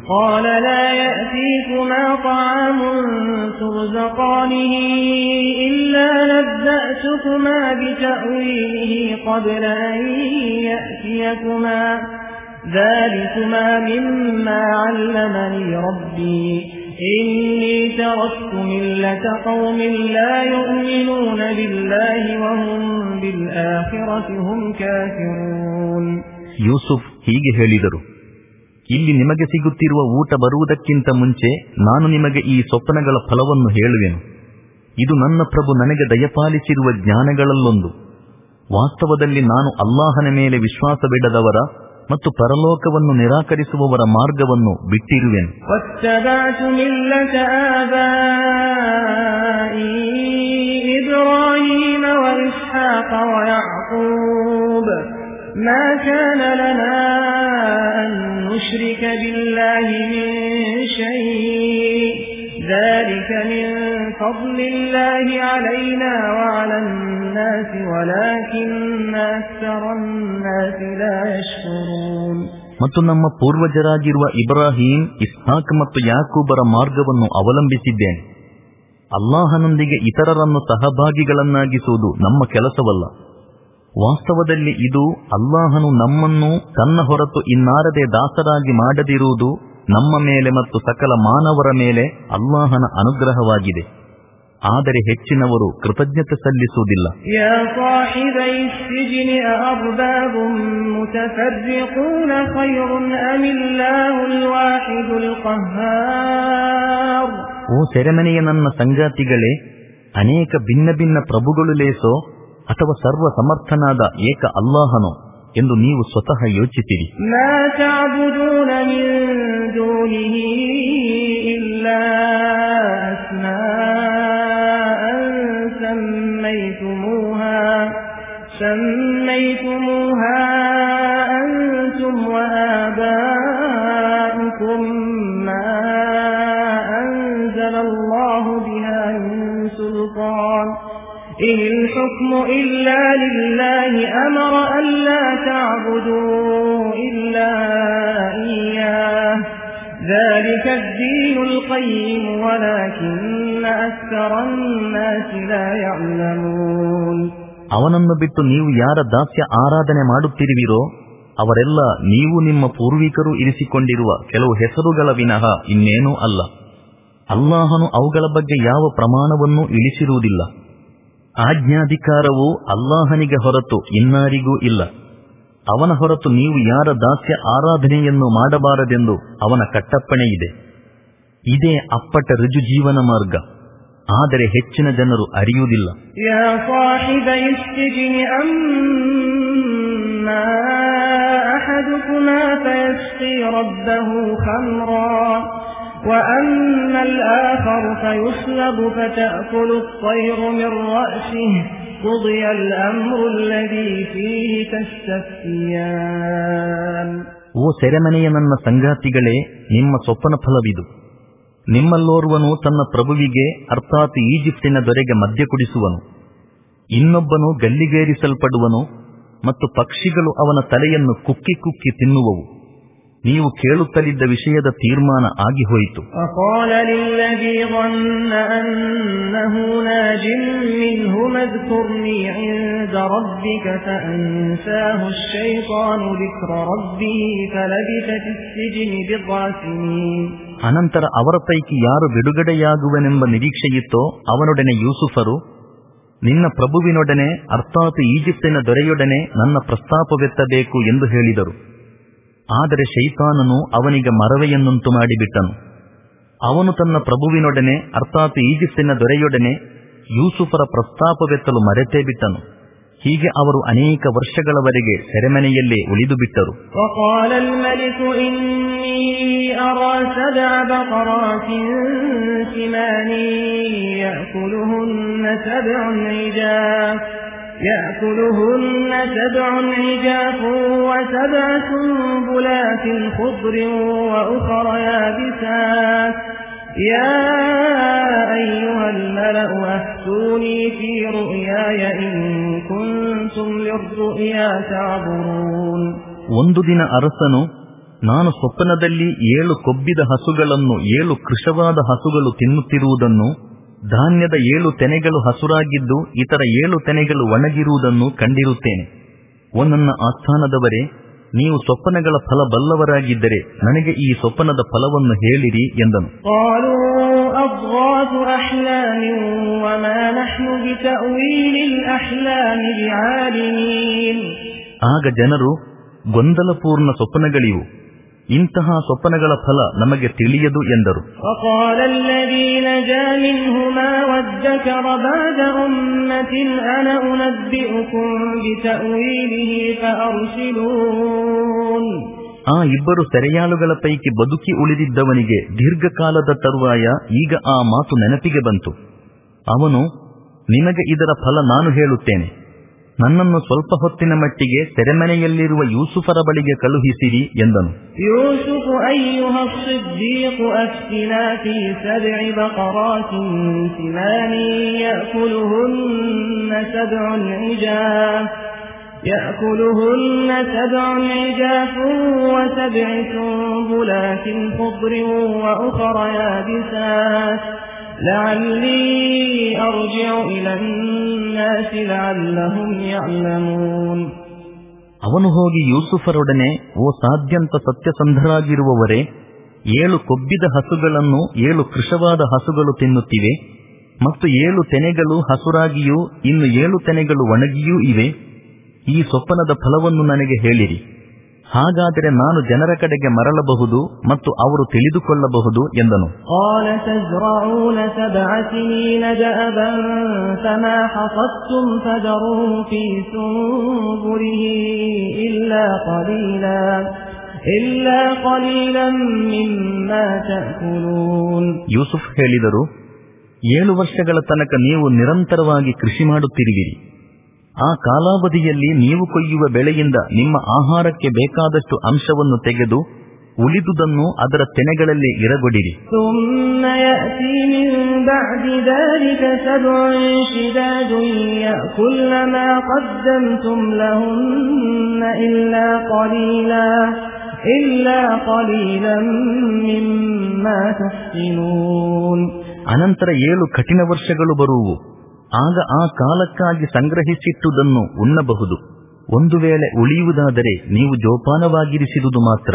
إني تركت ملة قوم لا يؤمنون بالله وهم بالآخرة هم كافرون. ಯೂಸುಫ್ ಹೀಗೆ ಹೇಳಿದರು, ಇಲ್ಲಿ ನಿಮಗೆ ಸಿಗುತ್ತಿರುವ ಊಟ ಬರುವುದಕ್ಕಿಂತ ಮುಂಚೆ ನಾನು ನಿಮಗೆ ಈ ಸ್ವಪ್ನಗಳ ಫಲವನ್ನು ಹೇಳುವೆನು. ಇದು ನನ್ನ ಪ್ರಭು ನನಗೆ ದಯಪಾಲಿಸಿರುವ ಜ್ಞಾನಗಳಲ್ಲೊಂದು. ವಾಸ್ತವದಲ್ಲಿ ನಾನು ಅಲ್ಲಾಹನ ಮೇಲೆ ವಿಶ್ವಾಸವಿಡದವರ ಮತ್ತು ಪರಲೋಕವನ್ನು ನಿರಾಕರಿಸುವವರ ಮಾರ್ಗವನ್ನು ಬಿಟ್ಟಿರುವೆನು. ما كان لنا أن نشرك بالله من شيء ذلك من فضل الله علينا وعلى الناس ولكن أكثر الناس لا يشكرون. ಮತ್ತು ನಮ್ಮ ಪೂರ್ವಜರಾಗಿರುವ ಇಬ್ರಾಹಿಂ, ಇಸ್ಹಾಕ್ ಮತ್ತು ಯಾಕೂಬರ ಮಾರ್ಗವನ್ನು ಅವಲಂಬಿಸಿದ್ದೇನೆ. ಅಲ್ಲಾಹನೊಂದಿಗೆ ಇತರರನ್ನು ಸಹಭಾಗಿಗಳನ್ನಾಗಿಸುವುದು ನಮ್ಮ ಕೆಲಸವಲ್ಲ. ವಾಸ್ತವದಲ್ಲಿ ಇದು ಅಲ್ಲಾಹನು ನಮ್ಮನ್ನು ತನ್ನ ಹೊರತು ಇನ್ನಾರದೆ ದಾಸರಾಗಿ ಮಾಡದಿರುವುದು ನಮ್ಮ ಮೇಲೆ ಮತ್ತು ಸಕಲ ಮಾನವರ ಮೇಲೆ ಅಲ್ಲಾಹನ ಅನುಗ್ರಹವಾಗಿದೆ. ಆದರೆ ಹೆಚ್ಚಿನವರು ಕೃತಜ್ಞತೆ ಸಲ್ಲಿಸುವುದಿಲ್ಲ. ಓ ಸೆರೆಮನೆಯ ನನ್ನ ಸಂಗಾತಿಗಳೇ, ಅನೇಕ ಭಿನ್ನ ಭಿನ್ನ ಪ್ರಭುಗಳು ಲೇಸೋ ಅಥವಾ ಸರ್ವ ಸಮರ್ಥನಾದ ಏಕ ಅಲ್ಲಾಹನೋ ಎಂದು ನೀವು ಸ್ವತಃ ಯೋಚಿಸಿರಿ. سميتموها أنتم وآباؤكم ما أنزل الله بها من سلطان إن الحكم إلا لله أمر ألا تعبدوا إلا إياه ذلك الدين القيم ولكن أكثر الناس لا يعلمون. ಅವನನ್ನು ಬಿಟ್ಟು ನೀವು ಯಾರ ದಾಸ್ಯ ಆರಾಧನೆ ಮಾಡುತ್ತಿರುವಿರೋ ಅವರೆಲ್ಲ ನೀವು ನಿಮ್ಮ ಪೂರ್ವಿಕರು ಇರಿಸಿಕೊಂಡಿರುವ ಕೆಲವು ಹೆಸರುಗಳ ವಿನಃ ಇನ್ನೇನೂ ಅಲ್ಲ. ಅಲ್ಲಾಹನು ಅವುಗಳ ಬಗ್ಗೆ ಯಾವ ಪ್ರಮಾಣವನ್ನೂ ಇಳಿಸಿರುವುದಿಲ್ಲ. ಆಜ್ಞಾಧಿಕಾರವು ಅಲ್ಲಾಹನಿಗೆ ಹೊರತು ಇನ್ನಾರಿಗೂ ಇಲ್ಲ. ಅವನ ಹೊರತು ನೀವು ಯಾರ ದಾಸ್ಯ ಆರಾಧನೆಯನ್ನು ಮಾಡಬಾರದೆಂದು ಅವನ ಕಟ್ಟಪ್ಪಣೆ ಇದೆ. ಇದೇ ಅಪ್ಪಟ ರುಜು ಜೀವನ ಮಾರ್ಗ. ಆದರೆ ಹೆಚ್ಚಿನ ಜನರು ಅರಿಯುವುದಿಲ್ಲ. ಯಾ ಸಾಹಿಬೈ ಸಿಜ್ನಿ ಅಮ್ಮಾ ಅಹದುಕುಮಾ ಫಯಸ್ಕಿ ರಬ್ಬಹು ಖಮ್ರಾ وأما الآخر فيصلب فتأكل الطير من رأسه قضي الأمر الذي فيه تستفتيان. ಓ ಸೆರೆಮನೆಯ ನನ್ನ ಸಂಗಾತಿಗಳೇ, ನಿಮ್ಮ ಸ್ವಪ್ನ ಫಲವಿದು. ನಿಮ್ಮಲ್ಲೋರ್ವನು ತನ್ನ ಪ್ರಭುವಿಗೆ ಅರ್ಥಾತ್ ಈಜಿಪ್ಟಿನ ದೊರೆಗೆ ಮದ್ಯ ಕುಡಿಸುವನು, ಇನ್ನೊಬ್ಬನು ಗಲ್ಲಿಗೇರಿಸಲ್ಪಡುವನು ಮತ್ತು ಪಕ್ಷಿಗಳು ಅವನ ತಲೆಯನ್ನು ಕುಕ್ಕಿ ಕುಕ್ಕಿ ತಿನ್ನುವವು. ನೀವು ಕೇಳುತ್ತಲಿದ್ದ ವಿಷಯದ ತೀರ್ಮಾನ ಆಗಿ ಹೋಯಿತು. ಅನಂತರ ಅವರ ಪೈಕಿ ಯಾರು ಬಿಡುಗಡೆಯಾಗುವನೆಂಬ ನಿರೀಕ್ಷೆಯಿತ್ತೋ ಅವನೊಡನೆ ಯೂಸುಫರು, ನಿನ್ನ ಪ್ರಭುವಿನೊಡನೆ ಅರ್ಥಾತ್ ಈಜಿಪ್ಟಿನ ದೊರೆಯೊಡನೆ ನನ್ನ ಪ್ರಸ್ತಾಪವೆತ್ತಬೇಕು ಎಂದು ಹೇಳಿದರು. ಆದರೆ ಶೈತಾನನು ಅವನಿಗೆ ಮರವೆಯನ್ನುಂಟು ಮಾಡಿಬಿಟ್ಟನು. ಅವನು ತನ್ನ ಪ್ರಭುವಿನೊಡನೆ ಅರ್ಥಾತ್ ಈಜಿಪ್ಟಿನ ದೊರೆಯೊಡನೆ ಯೂಸುಫರ ಪ್ರಸ್ತಾಪವೆತ್ತಲು ಮರೆತೇ ಬಿಟ್ಟನು. ಹೀಗೆ ಅವರು ಅನೇಕ ವರ್ಷಗಳವರೆಗೆ ಸೆರೆಮನೆಯಲ್ಲೇ ಉಳಿದು ಬಿಟ್ಟರು. يأكلهن سبع عجاف وسبع سنبلات خضر وأخر يابسات يا أيها الملأ أفتوني في رؤياي إن كنتم للرؤيا تعبرون. ಒಂದು ದಿನ ಅರಸನು, ನಾನು ಸ್ವಪ್ನದಲ್ಲಿ ಏಳು ಕೊಬ್ಬಿದ ಹಸುಗಳನ್ನು ಏಳು ಕೃಶವಾದ ಹಸುಗಳು ತಿನ್ನುತ್ತಿರುವುದನ್ನು, ಧಾನ್ಯದ ಏಳು ತೆನೆಗಳು ಹಸುರಾಗಿದ್ದು ಇತರ ಏಳು ತೆನೆಗಳು ಒಣಗಿರುವುದನ್ನು ಕಂಡಿರುತ್ತೇನೆ. ಓ ನನ್ನ ಆಸ್ಥಾನದವರೇ, ನೀವು ಸ್ವಪ್ನಗಳ ಫಲ ಬಲ್ಲವರಾಗಿದ್ದರೆ ನನಗೆ ಈ ಸ್ವಪ್ನದ ಫಲವನ್ನು ಹೇಳಿರಿ ಎಂದನು. ಆಗ ಜನರು, ಗೊಂದಲಪೂರ್ಣ ಸ್ವಪ್ನಗಳಿವು, ಇಂತಹ ಸ್ವಪ್ನಗಳ ಫಲ ನಮಗೆ ತಿಳಿಯದು ಎಂದರು. ಆ ಇಬ್ಬರು ಸೆರೆಯಾಳುಗಳ ಪೈಕಿ ಬದುಕಿ ಉಳಿದಿದ್ದವನಿಗೆ ದೀರ್ಘಕಾಲದ ತರುವಾಯ ಈಗ ಆ ಮಾತು ನೆನಪಿಗೆ ಬಂತು. ಅವನು, ನಿಮಗೆ ಇದರ ಫಲ ನಾನು ಹೇಳುತ್ತೇನೆ. ನನ್ನನ್ನು ಸ್ವಲ್ಪ ಹೊತ್ತಿನ ಮಟ್ಟಿಗೆ ಸೆರೆಮನೆಯಲ್ಲಿರುವ ಯೂಸುಫರ ಬಳಿಗೆ ಕಳುಹಿಸಿರಿ ಎಂದನು. ಯೂಸುಫ್ ಅಯ್ಯುಹ ಸಿದ್ದೀಕ್ ಅಫ್ತಿನಾ ಫೀ ಸಬ್'i ಬಕರಾತಿನ್ ಸಿಮಾನಿ ಯأكلهن سبع عجاف يأكلهن سبع عجاف وسبع سنبلات خضر وأخر يابسات لعلي أرجع إلى الناس لعلهم يعلمون. ಅವನು ಹೋಗಿ ಯೂಸುಫರೊಡನೆ, ಓ ಸಾಧ್ಯಂತ ಸತ್ಯಸಂಧರಾಗಿರುವವರೇ, ಏಳು ಕೊಬ್ಬಿದ ಹಸುಗಳನ್ನು ಏಳು ಕೃಶವಾದ ಹಸುಗಳು ತಿನ್ನುತ್ತಿವೆ ಮತ್ತು ಏಳು ತೆನೆಗಳು ಹಸುರಾಗಿಯೂ ಇನ್ನು ಏಳು ತೆನೆಗಳು ಒಣಗಿಯೂ ಇವೆ. ಈ ಸ್ವಪ್ನದ ಫಲವನ್ನು ನನಗೆ ಹೇಳಿರಿ, ಹಾಗಾದರೆ ನಾನು ಜನರ ಕಡೆಗೆ ಮರಳಬಹುದು ಮತ್ತು ಅವರು ತಿಳಿದುಕೊಳ್ಳಬಹುದು ಎಂದನು. ಯೂಸುಫ್ ಹೇಳಿದರು, ಏಳು ವರ್ಷಗಳ ತನಕ ನೀವು ನಿರಂತರವಾಗಿ ಕೃಷಿ ಮಾಡುತ್ತಿರುವಿರಿ. ಆ ಕಾಲಾವಧಿಯಲ್ಲಿ ನೀವು ಕೊಯ್ಯುವ ಬೆಳೆಯಿಂದ ನಿಮ್ಮ ಆಹಾರಕ್ಕೆ ಬೇಕಾದಷ್ಟು ಅಂಶವನ್ನು ತೆಗೆದು ಉಳಿದುದನ್ನು ಅದರ ತೆನೆಗಳಲ್ಲಿ ಇರಗೊಡಿರಿ. ಅನಂತರ ಏಳು ಕಠಿಣ ವರ್ಷಗಳು ಬರುವು. ಆಗ ಆ ಕಾಲಕ್ಕಾಗಿ ಸಂಗ್ರಹಿಸಿಟ್ಟುದನ್ನು ಉಣ್ಣಬಹುದು. ಒಂದು ವೇಳೆ ಉಳಿಯುವುದಾದರೆ ನೀವು ಜೋಪಾನವಾಗಿರಿಸಿದುದು ಮಾತ್ರ.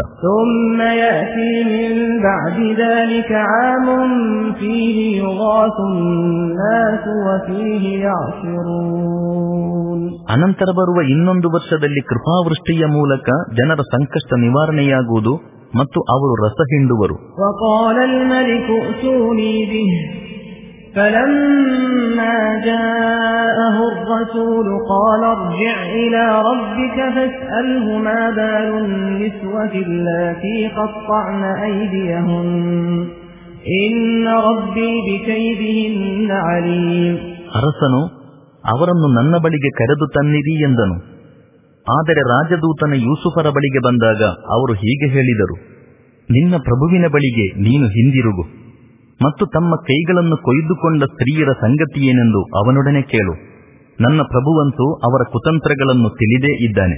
ಅನಂತರ ಬರುವ ಇನ್ನೊಂದು ವರ್ಷದಲ್ಲಿ ಕೃಪಾವೃಷ್ಟಿಯ ಮೂಲಕ ಜನರ ಸಂಕಷ್ಟ ನಿವಾರಣೆಯಾಗುವುದು ಮತ್ತು ಅವರು ರಸ ಹಿಂಡುವರು. فلما جاءه الرسول قال ارجع إلى ربك فاسأله ما بال النسوة اللاتي قطعن أيديهن إن ربي بكيدهن عليم. ಅರಸನು ಅವರನ್ನು ನನ್ನ ಬಳಿಗೆ ಕರೆದು ತನ್ನಿರಿ ಎಂದನು. ಆದರೆ ರಾಜದೂತನ ಯೂಸುಫರ ಬಳಿಗೆ ಬಂದಾಗ ಅವರು ಹೀಗೆ ಹೇಳಿದರು, ನಿನ್ನ ಪ್ರಭುವಿನ ಬಳಿಗೆ ನೀನು ಹಿಂದಿರುಗು ಮತ್ತು ತಮ್ಮ ಕೈಗಳನ್ನು ಕೊಯ್ದುಕೊಂಡ ಸ್ತ್ರೀಯರ ಸಂಗತಿಯೇನೆಂದು ಅವನೊಡನೆ ಕೇಳು. ನನ್ನ ಪ್ರಭುವಂತೂ ಅವರ ಕುತಂತ್ರಗಳನ್ನು ತಿಳಿದೇ ಇದ್ದಾನೆ.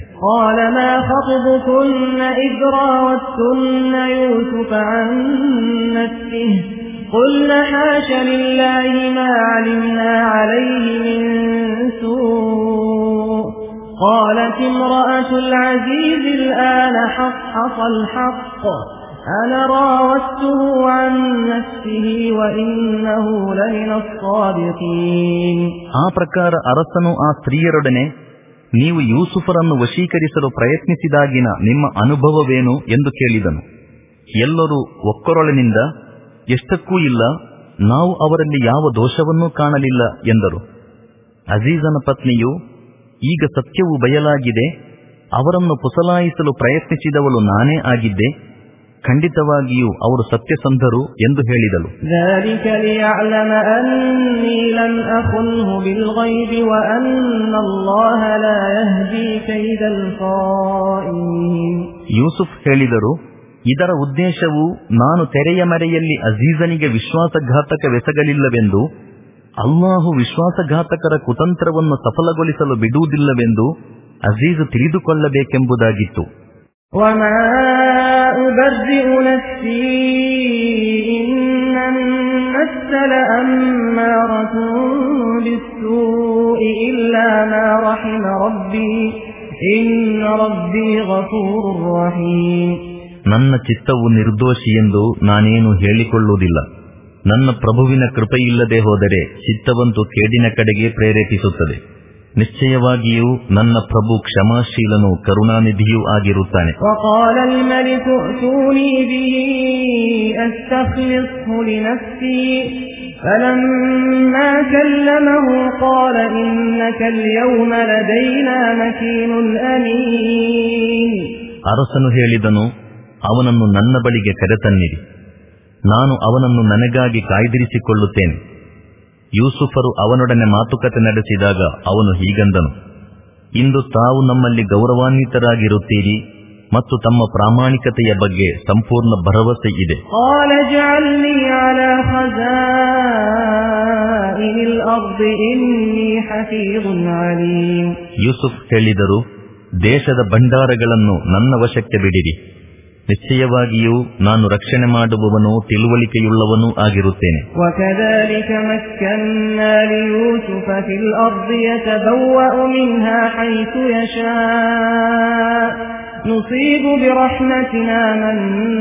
قالت امرأة العزيز الآن حصحص الحق أنا راودته عن نفسه وإنه لمن الصادقين. ಆ ಪ್ರಕಾರ ಅರಸನು ಆ ಸ್ತ್ರೀಯರೊಡನೆ, ನೀವು ಯೂಸುಫರನ್ನು ವಶೀಕರಿಸಲು ಪ್ರಯತ್ನಿಸಿದಾಗಿನ ನಿಮ್ಮ ಅನುಭವವೇನು ಎಂದು ಕೇಳಿದನು. ಎಲ್ಲರೂ ಒಕ್ಕೊರಳಿನಿಂದ, ಎಷ್ಟಕ್ಕೂ ಇಲ್ಲ, ನಾವು ಅವರಲ್ಲಿ ಯಾವ ದೋಷವನ್ನೂ ಕಾಣಲಿಲ್ಲ ಎಂದರು. ಅಜೀಜನ ಪತ್ನಿಯು, ಈಗ ಸತ್ಯವು ಬಯಲಾಗಿದೆ, ಅವರನ್ನು ಪುಸಲಾಯಿಸಲು ಪ್ರಯತ್ನಿಸಿದವಳು ನಾನೇ ಆಗಿದ್ದೆ, ಖಂಡಿತವಾಗಿಯೂ ಅವರು ಸತ್ಯಸಂಧರು ಎಂದು ಹೇಳಿದಳು. ಯೂಸುಫ್ ಹೇಳಿದರು, ಇದರ ಉದ್ದೇಶವು ನಾನು ತೆರೆಯ ಮರೆಯಲ್ಲಿ ಅಜೀಜನಿಗೆ ವಿಶ್ವಾಸಘಾತಕವೆಸಗಲಿಲ್ಲವೆಂದು, ಅಲ್ಲಾಹು ವಿಶ್ವಾಸಘಾತಕರ ಕುತಂತ್ರವನ್ನು ಸಫಲಗೊಳಿಸಲು ಬಿಡುವುದಿಲ್ಲವೆಂದು ಅಜೀಜ್ ತಿಳಿದುಕೊಳ್ಳಬೇಕೆಂಬುದಾಗಿತ್ತು. وما أبرئ نفسي إن النفس لأمارة بالسوء إلا ما رحم ربي إن ربي غفور رحيم. ನನ್ನ ಚಿತ್ತವು ನಿರ್ದೋಷಿ ಎಂದು ನಾನೇನು ಹೇಳಿಕೊಳ್ಳುವುದಿಲ್ಲ. ನನ್ನ ಪ್ರಭುವಿನ ಕೃಪೆಯಿಲ್ಲದೆ ಹೋದರೆ ಚಿತ್ತವಂತೂ ಕೇಡಿನ ಕಡೆಗೆ ಪ್ರೇರೇಪಿಸುತ್ತದೆ. ನಿಶ್ಚಯವಾಗಿಯೂ ನನ್ನ ಪ್ರಭು ಕ್ಷಮಾಶೀಲನು ಕರುಣಾನಿಧಿಯೂ ಆಗಿರುತ್ತಾನೆ. وقال الملك ائتوني به أستخلصه لنفسي فلما كلمه قال إنك اليوم لدينا مكين أمين. ಅರಸನು ಹೇಳಿದನು, ಅವನನ್ನು ನನ್ನ ಬಳಿಗೆ ಕರೆತನ್ನಿರಿ, ನಾನು ಅವನನ್ನು ನನಗಾಗಿ ಕಾಯ್ದಿರಿಸಿಕೊಳ್ಳುತ್ತೇನೆ. ಯೂಸುಫರು ಅವನೊಡನೆ ಮಾತುಕತೆ ನಡೆಸಿದಾಗ ಅವನು ಹೀಗಂದನು, ಇಂದು ತಾವು ನಮ್ಮಲ್ಲಿ ಗೌರವಾನ್ವಿತರಾಗಿರುತ್ತೀರಿ ಮತ್ತು ತಮ್ಮ ಪ್ರಾಮಾಣಿಕತೆಯ ಬಗ್ಗೆ ಸಂಪೂರ್ಣ ಭರವಸೆ ಇದೆ. ಯೂಸುಫ್ ಹೇಳಿದರು, ದೇಶದ ಭಂಡಾರಗಳನ್ನು ನನ್ನ ವಶಕ್ಕೆ ಬಿಡಿರಿ, ನಿಶ್ಚಯವಾಗಿಯೂ ನಾನು ರಕ್ಷಣೆ ಮಾಡುವವನು ತಿಳುವಳಿಕೆಯುಳ್ಳವನೂ ಆಗಿರುತ್ತೇನೆ. وكذلك مكنا ليوسف في الأرض يتبوأ منها حيث يشاء نصيب برحمتنا من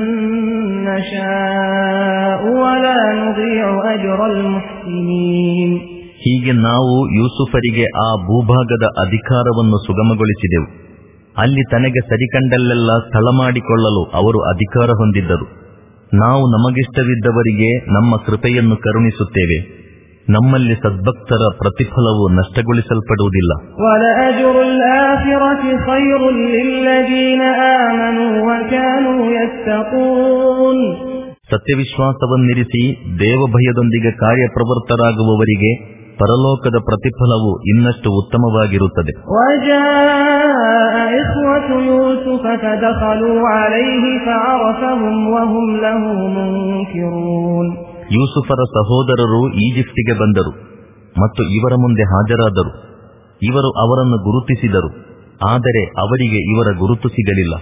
نشاء ولا نضيع أجر المحسنين. ಹೀಗೆ ನಾವು ಯೂಸುಫರಿಗೆ ಆ ಭೂಭಾಗದ ಅಧಿಕಾರವನ್ನು ಸುಗಮಗೊಳಿಸಿದೆವು. ಅಲ್ಲಿ ತನಗೆ ಸರಿಕಂಡಲ್ಲೆಲ್ಲ ಸ್ಥಳ ಮಾಡಿಕೊಳ್ಳಲು ಅವರು ಅಧಿಕಾರ ಹೊಂದಿದ್ದರು. ನಾವು ನಮಗಿಷ್ಟವಿದ್ದವರಿಗೆ ನಮ್ಮ ಕೃಪೆಯನ್ನು ಕರುಣಿಸುತ್ತೇವೆ. ನಮ್ಮಲ್ಲಿ ಸದ್ಭಕ್ತರ ಪ್ರತಿಫಲವು ನಷ್ಟಗೊಳಿಸಲ್ಪಡುವುದಿಲ್ಲ. ಸತ್ಯವಿಶ್ವಾಸವನ್ನಿರಿಸಿ ದೇವಭಯದೊಂದಿಗೆ ಕಾರ್ಯಪ್ರವೃತ್ತರಾಗುವವರಿಗೆ ಪರಲೋಕದ ಪ್ರತಿಫಲವು ಇನ್ನಷ್ಟು ಉತ್ತಮವಾಗಿರುತ್ತದೆ. ಯೂಸುಫರ ಸಹೋದರರು ಈಜಿಪ್ಟಿಗೆ ಬಂದರು ಮತ್ತು ಇವರ ಮುಂದೆ ಹಾಜರಾದರು. ಇವರು ಅವರನ್ನು ಗುರುತಿಸಿದರು, ಆದರೆ ಅವರಿಗೆ ಇವರ ಗುರುತು ಸಿಗಲಿಲ್ಲ.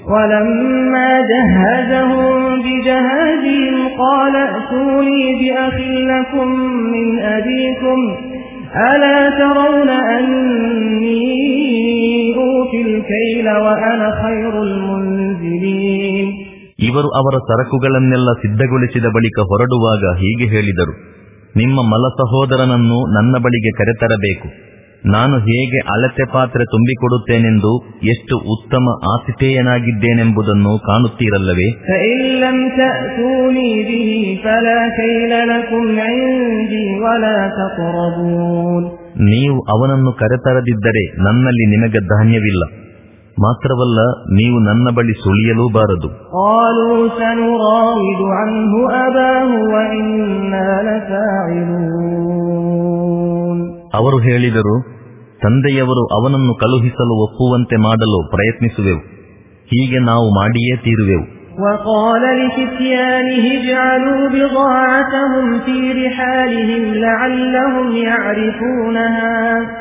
ألا ترون أني أوفي الكيل وأنا خير المنزلين. ಇವರು ಅವರ ಸರಕುಗಳನ್ನೆಲ್ಲ ಸಿದ್ಧಗೊಳಿಸಿದ ಬಳಿಕ ಹೊರಡುವಾಗ ಹೀಗೆ ಹೇಳಿದರು, ನಿಮ್ಮ ಮಲ ಸಹೋದರನನ್ನು ನನ್ನ ಬಳಿಗೆ ಕರೆತರಬೇಕು. ನಾನು ಹೇಗೆ ಅಳತೆ ಪಾತ್ರೆ ತುಂಬಿಕೊಡುತ್ತೇನೆಂದು, ಎಷ್ಟು ಉತ್ತಮ ಆತಿಥೇಯನಾಗಿದ್ದೇನೆಂಬುದನ್ನು ಕಾಣುತ್ತೀರಲ್ಲವೇ. ನೀವು ಅವನನ್ನು ಕರೆತರದಿದ್ದರೆ ನನ್ನಲ್ಲಿ ನಿಮಗೆ ಧಾನ್ಯವಿಲ್ಲ. ಮಾತ್ರವಲ್ಲ, ನೀವು ನನ್ನ ಬಳಿ ಸುಳಿಯಲೂಬಾರದು. ಅವರು ಹೇಳಿದರು, ತಂದೆಯವರು ಅವನನ್ನು ಕಳುಹಿಸಲು ಒಪ್ಪುವಂತೆ ಮಾಡಲು ಪ್ರಯತ್ನಿಸುವೆವು. ಹೀಗೆ ನಾವು ಮಾಡಿಯೇ ತೀರುವೆವು. وقال لفتيانه اجعلوا بضاعتهم في رحالهم لعلهم يعرفونها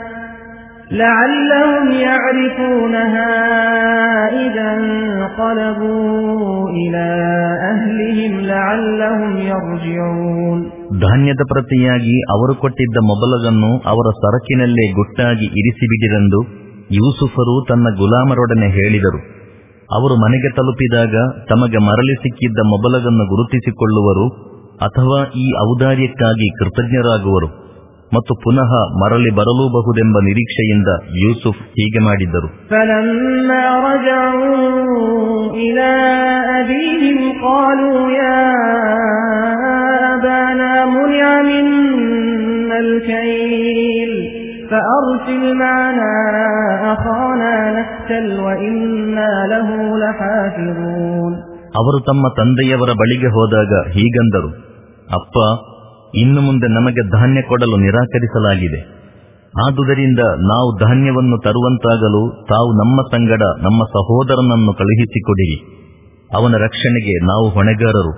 لعلهم يعرفونها إذا انقلبوا إلى أهلهم لعلهم يرجعون. ಧಾನ್ಯದ ಪ್ರತಿಯಾಗಿ ಅವರು ಕೊಟ್ಟಿದ್ದ ಮೊಬಲಗನ್ನು ಅವರ ಸರಕಿನಲ್ಲೇ ಗುಟ್ಟಾಗಿ ಇರಿಸಿಬಿಡಿರೆಂದು ಯೂಸುಫರು ತನ್ನ ಗುಲಾಮರೊಡನೆ ಹೇಳಿದರು. ಅವರು ಮನೆಗೆ ತಲುಪಿದಾಗ ತಮಗೆ ಮರಳಿ ಸಿಕ್ಕಿದ್ದ ಮೊಬಲಗನ್ನು ಗುರುತಿಸಿಕೊಳ್ಳುವರು ಅಥವಾ ಈ ಔದಾರ್ಯಕ್ಕಾಗಿ ಕೃತಜ್ಞರಾಗುವರು ಮತ್ತು ಪುನಃ ಮರಳಿ ಬರಲೂಬಹುದೆಂಬ ನಿರೀಕ್ಷೆಯಿಂದ ಯೂಸುಫ್ ಹೀಗೆ ಮಾಡಿದ್ದರು. فأرسل معنا أخانا نكتل وإنا له لحافظون. ಅವರು ತಮ್ಮ ತಂದೆಯವರ ಬಳಿಗೆ ಹೋದಾಗ ಹೀಗಂದರು, ಅಪ್ಪ, ಇನ್ನು ಮುಂದೆ ನಮಗೆ ಧಾನ್ಯ ಕೊಡಲು ನಿರಾಕರಿಸಲಾಗಿದೆ. ಆದುದರಿಂದ ನಾವು ಧಾನ್ಯವನ್ನು ತರುವಂತಾಗಲು ತಾವು ನಮ್ಮ ಸಂಗಡ ನಮ್ಮ ಸಹೋದರನನ್ನು ಕಳುಹಿಸಿಕೊಡಿರಿ. ಅವನ ರಕ್ಷಣೆಗೆ ನಾವು ಹೊಣೆಗಾರರು.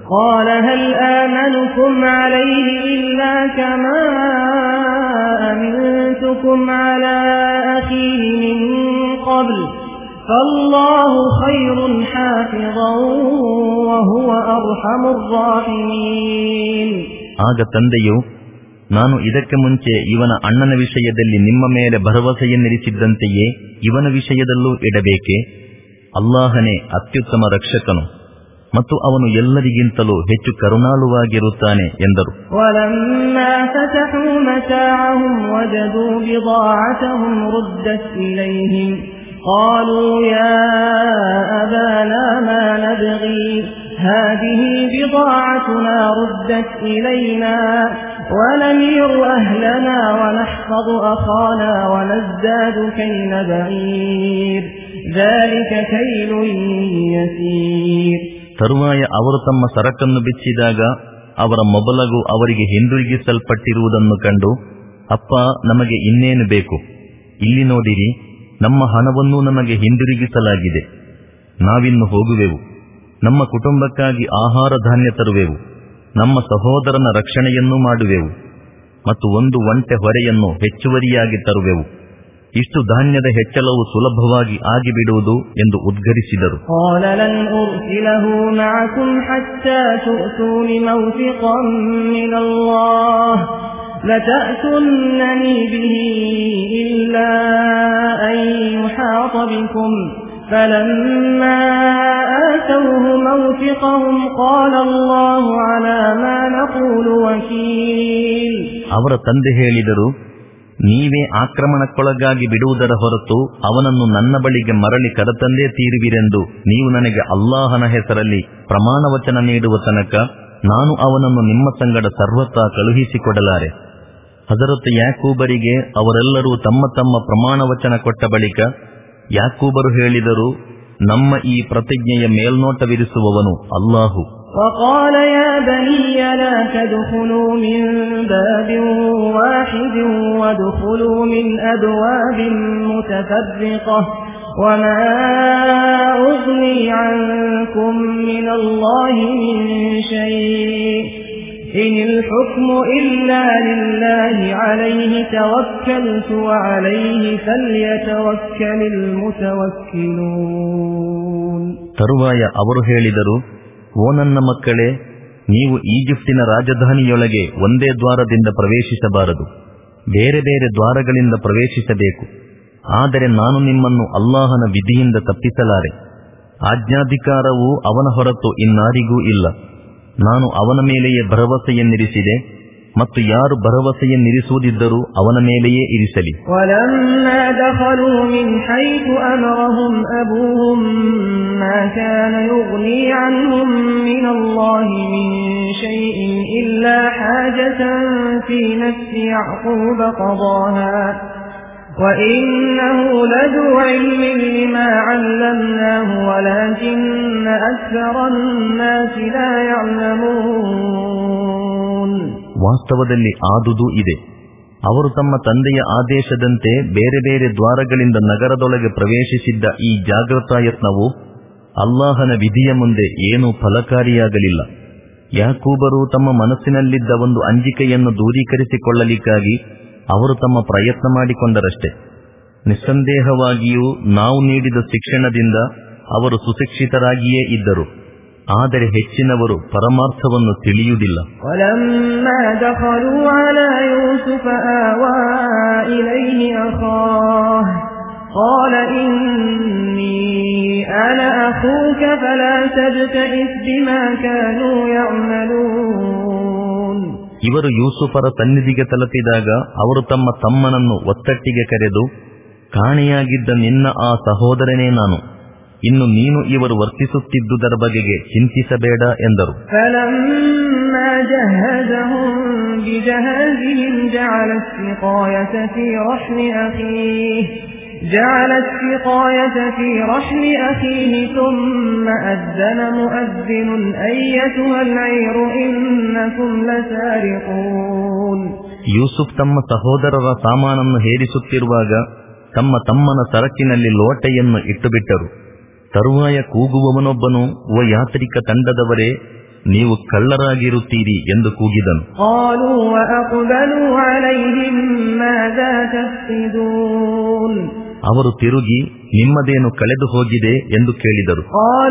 فالله خير حافظا وهو أرحم الراحمين. ಆಗ ತಂದೆಯು, ನಾನು ಇದಕ್ಕೆ ಮುಂಚೆ ಇವನ ಅಣ್ಣನ ವಿಷಯದಲ್ಲಿ ನಿಮ್ಮ ಮೇಲೆ ಭರವಸೆಯನ್ನಿರಿಸಿದ್ದಂತೆಯೇ ಇವನ ವಿಷಯದಲ್ಲೂ ಇಡಬೇಕೆ? ಅಲ್ಲಾಹನೇ ಅತ್ಯುತ್ತಮ ರಕ್ಷಕನು ಮತ್ತು ಅವನು ಎಲ್ಲರಿಗಿಂತಲೂ ಹೆಚ್ಚು ಕರುಣಾಳುವಾಗಿರುತ್ತಾನೆ ಎಂದರು. وَلَمَّا فَتَحُوا مَتَاعَهُمْ وَجَدُوا بِضَاعَتَهُمْ رُدَّتْ إِلَيْهِمْ قَالُوا يَا أَبَانَا مَا نَبْغِي هَذِهِ بِضَاعَتُنَا رُدَّتْ إِلَيْنَا وَنَمِيرُ أَهْلَنَا وَنَحْفَظُ أَخَانَا وَنَزْدَادُ كَيْلَ بَعِيرٍ ذَلِكَ كَيْلٌ يَسِيرٌ. ತರುವಾಯ ಅವರು ತಮ್ಮ ಸರಕನ್ನು ಬಿಚ್ಚಿದಾಗ ಅವರ ಮೊಬಲಗು ಅವರಿಗೆ ಹಿಂದಿರುಗಿಸಲ್ಪಟ್ಟಿರುವುದನ್ನು ಕಂಡು, ಅಪ್ಪ, ನಮಗೆ ಇನ್ನೇನು ಬೇಕು? ಇಲ್ಲಿ ನೋಡಿರಿ, ನಮ್ಮ ಹಣವನ್ನೂ ನಮಗೆ ಹಿಂದಿರುಗಿಸಲಾಗಿದೆ. ನಾವಿನ್ನು ಹೋಗುವೆವು. ನಮ್ಮ ಕುಟುಂಬಕ್ಕಾಗಿ ಆಹಾರ ಧಾನ್ಯ ತರುವೆವು. ನಮ್ಮ ಸಹೋದರನ ರಕ್ಷಣೆಯನ್ನೂ ಮಾಡುವೆವು ಮತ್ತು ಒಂದು ಒಂಟೆ ಹೊರೆಯನ್ನು ಹೆಚ್ಚುವರಿಯಾಗಿ ತರುವೆವು. ಇಷ್ಟು ಧಾನ್ಯದ ಹೆಚ್ಚಳವು ಸುಲಭವಾಗಿ ಆಗಿಬಿಡುವುದು ಎಂದು ಉದ್ಗರಿಸಿದರು. فَلَمَّا آتَوْهُ مَوْثِقَهُمْ قَالَ اللَّهُ عَلَى مَا نَقُولُ وَكِيلٌ. ಅವರ ತಂದೆ ಹೇಳಿದರು, ನೀವೇ ಆಕ್ರಮಣಕ್ಕೊಳಗಾಗಿ ಬಿಡುವುದರ ಹೊರತು ಅವನನ್ನು ನನ್ನ ಬಳಿಗೆ ಮರಳಿ ಕರೆತಂದೇ ತೀರುವಿರೆಂದು ನೀವು ನನಗೆ ಅಲ್ಲಾಹನ ಹೆಸರಲ್ಲಿ ಪ್ರಮಾಣವಚನ ನೀಡುವ ತನಕ ನಾನು ಅವನನ್ನು ನಿಮ್ಮ ಸಂಗಡ ಸರ್ವತಾ ಕಳುಹಿಸಿಕೊಡಲಾರೆ. ಹಜರತ್ ಯಾಕೂಬರಿಗೆ ಅವರೆಲ್ಲರೂ ತಮ್ಮ ತಮ್ಮ ಪ್ರಮಾಣವಚನ ಕೊಟ್ಟ ಬಳಿಕ ಯಾಕೂಬರು ಹೇಳಿದರು, ನಮ್ಮ ಈ ಪ್ರತಿಜ್ಞೆಯ ಮೇಲ್ನೋಟವಿರಿಸುವವನು ಅಲ್ಲಾಹು. وقال يا بني لا تدخلوا من باب واحد وادخلوا من أبواب متفرقة وما أغني عنكم من الله من شيء إن الحكم إلا لله عليه توكلت وعليه فليتوكل المتوكلون. ತರುವಾಯ ಅವರು ಹೇಳಿದರು, ಓ ನನ್ನ ಮಕ್ಕಳೇ, ನೀವು ಈಜಿಪ್ಟಿನ ರಾಜಧಾನಿಯೊಳಗೆ ಒಂದೇ ದ್ವಾರದಿಂದ ಪ್ರವೇಶಿಸಬಾರದು, ಬೇರೆ ಬೇರೆ ದ್ವಾರಗಳಿಂದ ಪ್ರವೇಶಿಸಬೇಕು. ಆದರೆ ನಾನು ನಿಮ್ಮನ್ನು ಅಲ್ಲಾಹನ ವಿಧಿಯಿಂದ ತಪ್ಪಿಸಲಾರೆ. ಆಜ್ಞಾಧಿಕಾರವು ಅವನ ಹೊರತು ಇನ್ನಾರಿಗೂ ಇಲ್ಲ. ನಾನು ಅವನ ಮೇಲೆಯೇ ಭರವಸೆಯನ್ನಿರಿಸಿದೆ ಮತ್ತು ಯಾರು ಭರವಸೆಯನ್ನಿರಿಸುವುದಿದ್ದರೂ ಅವನ ಮೇಲೆಯೇ ಇರಿಸಲಿ. وَلَمَّا دَخَلُوا مِنْ حَيْثُ أَمَرَهُمْ أَبُوهُمْ مَا كَانَ يُغْنِي عَنْهُمْ مِنَ اللَّهِ مِنْ شَيْءٍ إِلَّا حَاجَةً فِي نَفْسِ يَعْقُوبَ قَضَاهَا وَإِنَّهُ لَذُو عِلْمٍ لِمَا عَلَّمْنَاهُ وَلَكِنَّ أَكْثَرَ النَّاسِ لَا يَعْلَمُونَ. ವಾಸ್ತವದಲ್ಲಿ ಆದುದು ಇದೆ. ಅವರು ತಮ್ಮ ತಂದೆಯ ಆದೇಶದಂತೆ ಬೇರೆ ಬೇರೆ ದ್ವಾರಗಳಿಂದ ನಗರದೊಳಗೆ ಪ್ರವೇಶಿಸಿದ್ದ ಈ ಜಾಗೃತಾಯತ್ನವು ಅಲ್ಲಾಹನ ವಿಧಿಯ ಮುಂದೆ ಏನೂ ಫಲಕಾರಿಯಾಗಲಿಲ್ಲ. ಯಾಕೂಬರು ತಮ್ಮ ಮನಸ್ಸಿನಲ್ಲಿದ್ದ ಒಂದು ಅಂಜಿಕೆಯನ್ನು ದೂರೀಕರಿಸಿಕೊಳ್ಳಲಿಕ್ಕಾಗಿ ಅವರು ತಮ್ಮ ಪ್ರಯತ್ನ ಮಾಡಿಕೊಂಡರಷ್ಟೇ. ನಿಸ್ಸಂದೇಹವಾಗಿಯೂ ನಾವು ನೀಡಿದ ಶಿಕ್ಷಣದಿಂದ ಅವರು ಸುಶಿಕ್ಷಿತರಾಗಿಯೇ ಇದ್ದರು. ಆದರೆ ಹೆಚ್ಚಿನವರು ಪರಮಾರ್ಥವನ್ನು ತಿಳಿಯುವುದಿಲ್ಲ. وَلَمَّا دَخَلُوا عَلَى يُوسُفَ آوَى إِلَيْهِ أَخَاهُ قَالَ إِنِّي أَنَا أَخُوكَ فَلَا تَبْتَئِسْ بِمَا كَانُوا يَعْمَلُونَ. ಇವರು ಯೂಸುಫರ ಸನ್ನಿಧಿಗೆ ತಲುಪಿದಾಗ ಅವರು ತಮ್ಮ ತಮ್ಮನನ್ನು ಒತ್ತಟ್ಟಿಗೆ ಕರೆದು, ಕಾಣೆಯಾಗಿದ್ದ ನಿನ್ನ ಆ ಸಹೋದರನೇ ನಾನು, ಇನ್ನು ನೀನು ಇವರು ವರ್ತಿಸುತ್ತಿದ್ದುದರ ಬಗೆಗೆ ಚಿಂತಿಸಬೇಡ ಎಂದರು. فَلَمَّا جَهَّزَهُم بِجَهَازِهِمْ جَعَلَ السِّقَايَةَ فِي رَحْلِ أَخِيهِ جَعَلَ السِّقَايَةَ فِي رَحْلِ أَخِيهِ ثُمَّ أَذَّنَ مُؤَذِّنٌ أَيَّتُهَا الْعِيرُ إِنَّكُمْ لَسَارِقُونَ. ಯೂಸುಫ್ ತಮ್ಮ ಸಹೋದರರ ಸಾಮಾನನ್ನು ಹೇರಿಸುತ್ತಿರುವಾಗ ತಮ್ಮ ತಮ್ಮನ ಸರಕಿನಲ್ಲಿ ಲೋಟೆಯನ್ನು ಇಟ್ಟುಬಿಟ್ಟರು. ತರುವಾಯ ಕೂಗುವವನೊಬ್ಬನು, ಓ ಯಾತ್ರಿಕ ತಂಡದವರೇ, ನೀವು ಕಳ್ಳರಾಗಿರುತ್ತೀರಿ ಎಂದು ಕೂಗಿದನು. ಅವರು ತಿರುಗಿ ನಿಮ್ಮದೇನು ಕಳೆದು ಹೋಗಿದೆ ಎಂದು ಕೇಳಿದರು.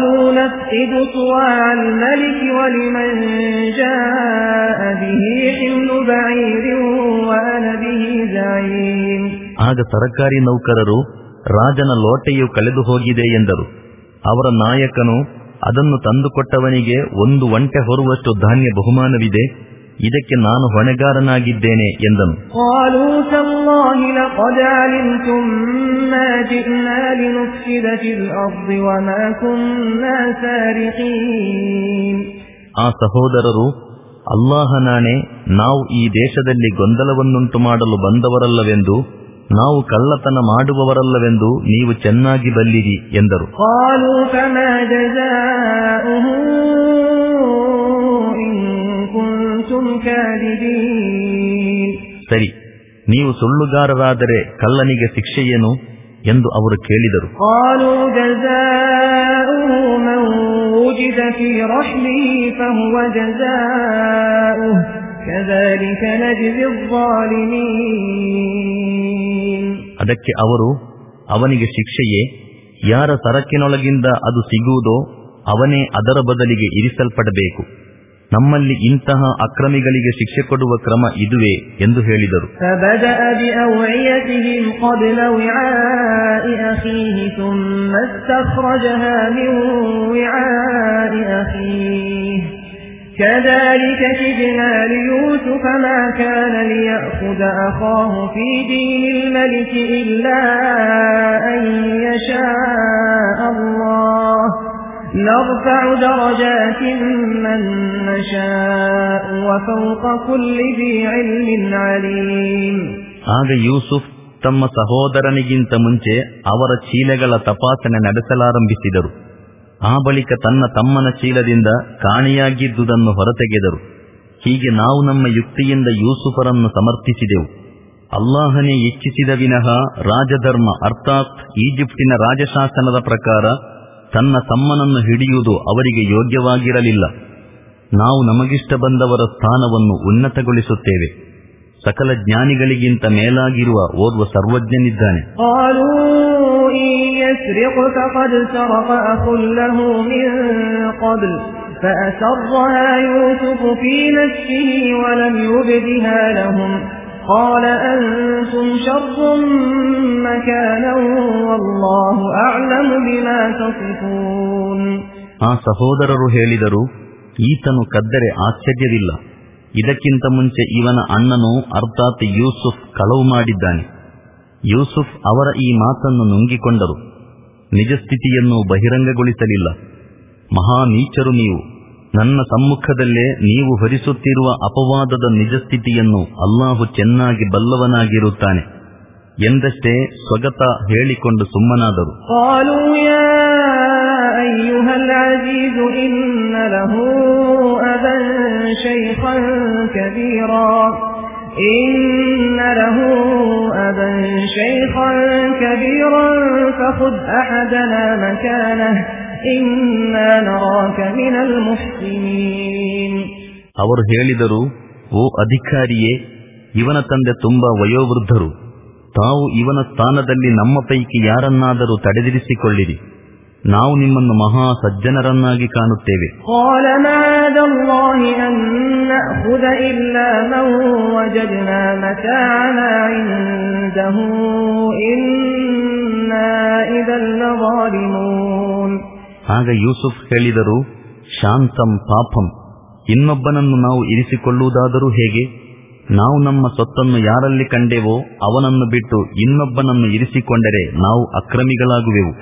ಆಗ ಸರಕಾರಿ ನೌಕರರು ರಾಜನ ಲೋಟೆಯು ಕಳೆದು ಹೋಗಿದೆ ಎಂದರು. ಅವರ ನಾಯಕನು ಅದನ್ನು ತಂದುಕೊಟ್ಟವನಿಗೆ ಒಂದು ಒಂಟೆ ಹೊರುವಷ್ಟು ಧಾನ್ಯ ಬಹುಮಾನವಿದೆ, ಇದಕ್ಕೆ ನಾನು ಹೊಣೆಗಾರನಾಗಿದ್ದೇನೆ ಎಂದನು. ಆ ಸಹೋದರರು, ಅಲ್ಲಾಹನಾಣೆ, ನಾವು ಈ ದೇಶದಲ್ಲಿ ಗೊಂದಲವನ್ನುಂಟು ಮಾಡಲು ಬಂದವರಲ್ಲವೆಂದು, ನಾವು ಕಳ್ಳತನ ಮಾಡುವವರಲ್ಲವೆಂದು ನೀವು ಚೆನ್ನಾಗಿ ಬಲ್ಲಿರಿ ಎಂದರು. ಸರಿ, ನೀವು ಸುಳ್ಳುಗಾರರಾದರೆ ಕಳ್ಳನಿಗೆ ಶಿಕ್ಷೆಯೇನು ಎಂದು ಅವರು ಕೇಳಿದರು. ಅದಕ್ಕೆ ಅವರು, ಅವನಿಗೆ ಶಿಕ್ಷೆಯೇ, ಯಾರ ಸರಕಿನೊಳಗಿಂದ ಅದು ಸಿಗುವುದೋ ಅವನೇ ಅದರ ಬದಲಿಗೆ ಇರಿಸಲ್ಪಡಬೇಕು. ನಮ್ಮಲ್ಲಿ ಇಂತಹ ಅಕ್ರಮಿಗಳಿಗೆ ಶಿಕ್ಷೆ ಕೊಡುವ ಕ್ರಮ ಇದುವೇ ಎಂದು ಹೇಳಿದರು. كذلك كدنا ليوسف ما كان ليأخذ أخاه في دين الملك إلا أن يشاء الله نرفع درجات من نشاء وفوق كل ذي علم عليم. ಆಗ ಯೂಸುಫ್ ತಮ್ಮ ಸಹೋದರನಿಗಿಂತ ಮುಂಚೆ ಅವರ ಚೀಲಗಳ ತಪಾಸಣೆ ನಡೆಸಲಾರಂಭಿಸಿದರು. ಆ ಬಳಿಕ ತನ್ನ ತಮ್ಮನ ಚೀಲದಿಂದ ಕಾಣೆಯಾಗಿದ್ದುದನ್ನು ಹೊರತೆಗೆದರು. ಹೀಗೆ ನಾವು ನಮ್ಮ ಯುಕ್ತಿಯಿಂದ ಯೂಸುಫರನ್ನು ಸಮರ್ಥಿಸಿದೆವು. ಅಲ್ಲಾಹನೇ ಇಚ್ಛಿಸಿದ ವಿನಃ ರಾಜಧರ್ಮ ಅರ್ಥಾತ್ ಈಜಿಪ್ಟಿನ ರಾಜಶಾಸನದ ಪ್ರಕಾರ ತನ್ನ ತಮ್ಮನನ್ನು ಹಿಡಿಯುವುದು ಅವರಿಗೆ ಯೋಗ್ಯವಾಗಿರಲಿಲ್ಲ. ನಾವು ನಮಗಿಷ್ಟ ಬಂದವರ ಸ್ಥಾನವನ್ನು ಉನ್ನತಗೊಳಿಸುತ್ತೇವೆ. ಸಕಲ ಜ್ಞಾನಿಗಳಿಗಿಂತ ಮೇಲಾಗಿರುವ ಓರ್ವ ಸರ್ವಜ್ಞನಿದ್ದಾನೆ. فأسرها يوسف في نفسه ولم يبدها لهم قال أنتم شر مكانا والله أعلم بما تصفون. ಆ ಸಹೋದರರು ಹೇಳಿದರು, ಈತನು ಕದ್ದರೆ ಆಶ್ಚರ್ಯವಿಲ್ಲ. ಇದಕ್ಕಿಂತ ಮುಂಚೆ ಇವನ ಅಣ್ಣನು ಅರ್ಥಾತ್ ಯೂಸುಫ್ ಕಳವು ಮಾಡಿದ್ದಾನೆ. ಯೂಸುಫ್ ಅವರ ಈ ಮಾತನ್ನು ನುಂಗಿಕೊಂಡರು. ನಿಜಸ್ಥಿತಿಯನ್ನು ಬಹಿರಂಗಗೊಳಿಸಲಿಲ್ಲ. ಮಹಾ ನೀಚರು ನೀವು. ನನ್ನ ಸಮ್ಮುಖದಲ್ಲೇ ನೀವು ಹೊರಿಸುತ್ತಿರುವ ಅಪವಾದದ ನಿಜಸ್ಥಿತಿಯನ್ನು ಅಲ್ಲಾಹು ಚೆನ್ನಾಗಿ ಬಲ್ಲವನಾಗಿರುತ್ತಾನೆ ಎಂದಷ್ಟೇ ಸ್ವಗತ ಹೇಳಿಕೊಂಡು ಸುಮ್ಮನಾದರು. أيها العزيز إن له أبا شيخا كبيرا إن له أبا شيخا كبيرا فخذ أحدنا مكانه إنا نراك من المحسنين. ಅವರು ಹೇಳಿದರು, ಓ ಅಧಿಕಾರಿಯೇ, ಇವನ ತಂದೆ ತುಂಬಾ ವಯೋವೃದ್ಧರು. ತಾವು ಇವನ ಸ್ಥಾನದಲ್ಲಿ ನಮ್ಮ ಪೈಕಿ ಯಾರನ್ನಾದರೂ ತಡೆದಿರಿಸಿಕೊಳ್ಳಿರಿ. ನಾವು ನಿಮ್ಮನ್ನು ಮಹಾ ಸಜ್ಜನರನ್ನಾಗಿ ಕಾಣುತ್ತೇವೆ. ಆಗ ಯೂಸುಫ್ ಹೇಳಿದರು, ಶಾಂತಂ ಪಾಪಂ, ಇನ್ನೊಬ್ಬನನ್ನು ನಾವು ಇರಿಸಿಕೊಳ್ಳುವುದಾದರೂ ಹೇಗೆ? ನಾವು ನಮ್ಮ ಸೊತ್ತನ್ನು ಯಾರಲ್ಲಿ ಕಂಡೆವೋ ಅವನನ್ನು ಬಿಟ್ಟು ಇನ್ನೊಬ್ಬನನ್ನು ಇರಿಸಿಕೊಂಡರೆ ನಾವು ಅಕ್ರಮಿಗಳಾಗುವೆವು.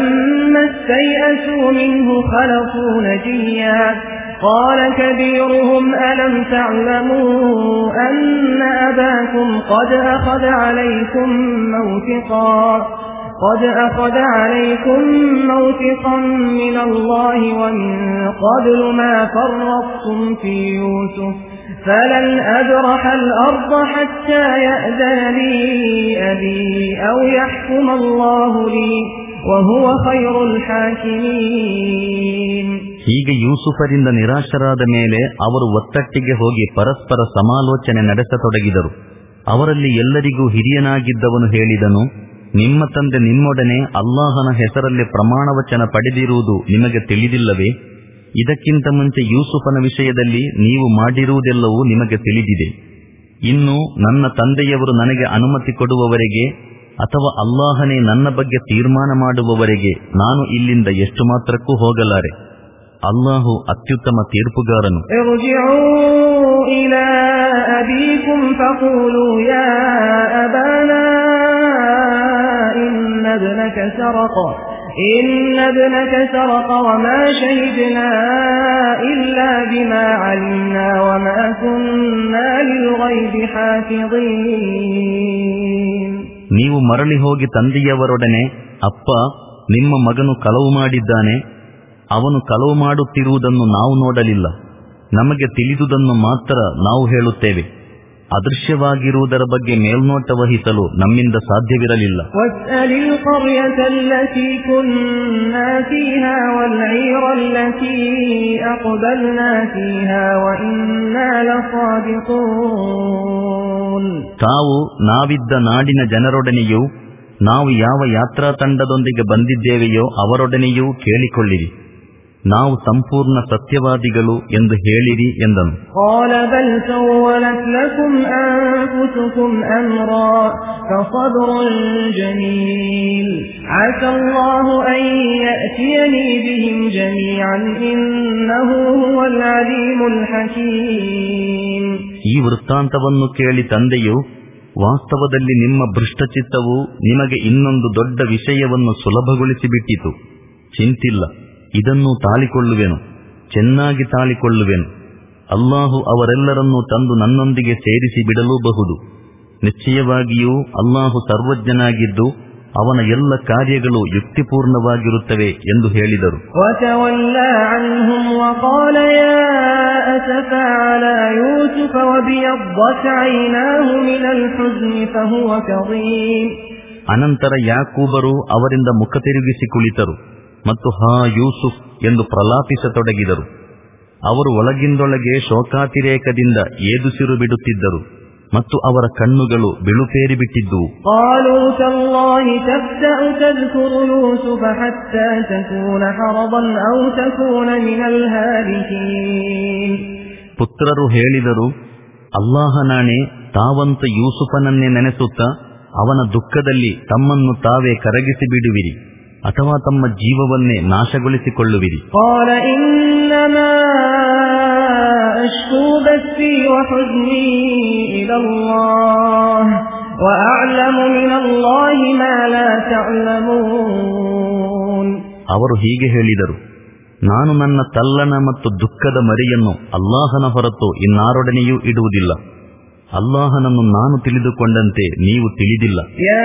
قال كبيرهم ألم تعلموا أن أباكم قد أخذ عليكم موثقا قد أخذ عليكم موثقا من الله ومن قبل ما فرطتم في يوسف فلن أبرح الأرض حتى يأذن لي أبي أو يحكم الله لي وهو خير الحاكمين. ಹೀಗೆ ಯೂಸುಫರಿಂದ ನಿರಾಶರಾದ ಮೇಲೆ ಅವರು ಒತ್ತಟ್ಟಿಗೆ ಹೋಗಿ ಪರಸ್ಪರ ಸಮಾಲೋಚನೆ ನಡೆಸತೊಡಗಿದರು. ಅವರಲ್ಲಿ ಎಲ್ಲರಿಗೂ ಹಿರಿಯನಾಗಿದ್ದವನು ಹೇಳಿದನು, ನಿಮ್ಮ ತಂದೆ ನಿಮ್ಮೊಡನೆ ಅಲ್ಲಾಹನ ಹೆಸರಲ್ಲಿ ಪ್ರಮಾಣವಚನ ಪಡೆದಿರುವುದು ನಿಮಗೆ ತಿಳಿದಿಲ್ಲವೇ? ಇದಕ್ಕಿಂತ ಮುಂಚೆ ಯೂಸುಫನ ವಿಷಯದಲ್ಲಿ ನೀವು ಮಾಡಿರುವುದೆಲ್ಲವೂ ನಿಮಗೆ ತಿಳಿದಿದೆ. ಇನ್ನು ನನ್ನ ತಂದೆಯವರು ನನಗೆ ಅನುಮತಿ ಕೊಡುವವರೆಗೆ ಅಥವಾ ಅಲ್ಲಾಹನೇ ನನ್ನ ಬಗ್ಗೆ ತೀರ್ಮಾನ ಮಾಡುವವರೆಗೆ ನಾನು ಇಲ್ಲಿಂದ ಎಷ್ಟು ಮಾತ್ರಕ್ಕೂ ಹೋಗಲಾರೆ. ಅಲ್ಲಾಹು ಅತ್ಯುತ್ತಮ ತೀರ್ಪುಗಾರನು. إن ابنك سرق وما شهدنا إلا بما علمنا وما كنا للغيب حافظين. ನೀವು ಮರಳಿ ಹೋಗಿ ತಂದೆಯವರೊಡನೆ, ಅಪ್ಪ, ನಿಮ್ಮ ಮಗನು ಕಳವು ಮಾಡಿದ್ದಾನೆ, ಅವನು ಕಳವು ಮಾಡುತ್ತಿರುವುದನ್ನು ನಾವು ನೋಡಲಿಲ್ಲ, ನಮಗೆ ತಿಳಿದುದನ್ನು ಮಾತ್ರ ನಾವು ಹೇಳುತ್ತೇವೆ. ಅದೃಶ್ಯವಾಗಿರುವುದರ ಬಗ್ಗೆ ಮೇಲ್ನೋಟ ವಹಿಸಲು ನಮ್ಮಿಂದ ಸಾಧ್ಯವಿರಲಿಲ್ಲ. ತಾವು ನಾವಿದ್ದ ನಾಡಿನ ಜನರೊಡನೆಯೂ ನಾವು ಯಾವ ಯಾತ್ರಾ ತಂಡದೊಂದಿಗೆ ಬಂದಿದ್ದೇವೆಯೋ ಅವರೊಡನೆಯೂ ಕೇಳಿಕೊಳ್ಳಿರಿ, ನಾವು ಸಂಪೂರ್ಣ ಸತ್ಯವಾದಿಗಳು ಎಂದು ಹೇಳಿರಿ ಎಂದನು. ಈ ವೃತ್ತಾಂತವನ್ನು ಕೇಳಿ ತಂದೆಯು, ವಾಸ್ತವದಲ್ಲಿ ನಿಮ್ಮ ಭ್ರಷ್ಟಚಿತ್ತವು ನಿಮಗೆ ಇನ್ನೊಂದು ದೊಡ್ಡ ವಿಷಯವನ್ನು ಸುಲಭಗೊಳಿಸಿಬಿಟ್ಟಿತು. ಚಿಂತಿಲ್ಲ, ಇದನ್ನು ತಾಳಿಕೊಳ್ಳುವೆನು, ಚೆನ್ನಾಗಿ ತಾಳಿಕೊಳ್ಳುವೆನು. ಅಲ್ಲಾಹು ಅವರೆಲ್ಲರನ್ನೂ ತಂದು ನನ್ನೊಂದಿಗೆ ಸೇರಿಸಿ ಬಿಡಲೂಬಹುದು. ನಿಶ್ಚಯವಾಗಿಯೂ ಅಲ್ಲಾಹು ಸರ್ವಜ್ಞನಾಗಿದ್ದು ಅವನ ಎಲ್ಲ ಕಾರ್ಯಗಳು ಯುಕ್ತಿಪೂರ್ಣವಾಗಿರುತ್ತವೆ ಎಂದು ಹೇಳಿದರು. ಅನಂತರ ಯಾಕೂಬರು ಅವರಿಂದ ಮುಖ ತಿರುಗಿಸಿ ಕುಳಿತರು ಮತ್ತು ಹಾ ಯೂಸುಫ್ ಎಂದು ಪ್ರಲಾಪಿಸತೊಡಗಿದರು. ಅವರು ಒಳಗಿಂದೊಳಗೆ ಶೋಕಾತಿರೇಕದಿಂದ ಏದುಸಿರು ಬಿಡುತ್ತಿದ್ದರು ಮತ್ತು ಅವರ ಕಣ್ಣುಗಳು ಬಿಳುಪೇರಿ ಬಿಟ್ಟಿದ್ದುವು. ಪುತ್ರರು ಹೇಳಿದರು, ಅಲ್ಲಾಹನಾಣೆ, ತಾವಂತ ಯೂಸುಫನನ್ನೇ ನೆನೆಸುತ್ತಾ ಅವನ ದುಃಖದಲ್ಲಿ ತಮ್ಮನ್ನು ತಾವೇ ಕರಗಿಸಿ ಬಿಡುವಿರಿ ಅಥವಾ ತಮ್ಮ ಜೀವವನ್ನೇ ನಾಶಗೊಳಿಸಿಕೊಳ್ಳುವಿರಿ. ಅವರು ಹೀಗೆ ಹೇಳಿದರು, ನಾನು ನನ್ನ ತಲ್ಲಣ ಮತ್ತು ದುಃಖದ ಮರೆಯನ್ನು ಅಲ್ಲಾಹನ ಹೊರತು ಇನ್ನಾರೊಡನೆಯೂ ಇಡುವುದಿಲ್ಲ. ಅಲ್ಲಾಹನನ್ನು ನಾನು ತಿಳಿದುಕೊಂಡಂತೆ ನೀವು ತಿಳಿದಿಲ್ಲ.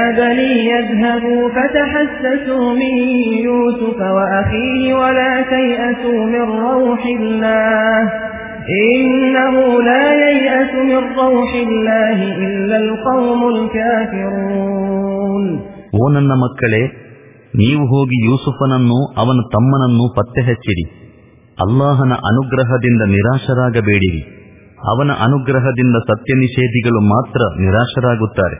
ಓ ನನ್ನ ಮಕ್ಕಳೇ, ನೀವು ಹೋಗಿ ಯೂಸುಫನನ್ನು ಅವನ ತಮ್ಮನನ್ನು ಪತ್ತೆ ಹಚ್ಚಿರಿ. ಅಲ್ಲಾಹನ ಅನುಗ್ರಹದಿಂದ ನಿರಾಶರಾಗಬೇಡಿರಿ. ಅವನ ಅನುಗ್ರಹದಿಂದ ಸತ್ಯ ನಿಷೇಧಿಗಳು ಮಾತ್ರ ನಿರಾಶರಾಗುತ್ತಾರೆ.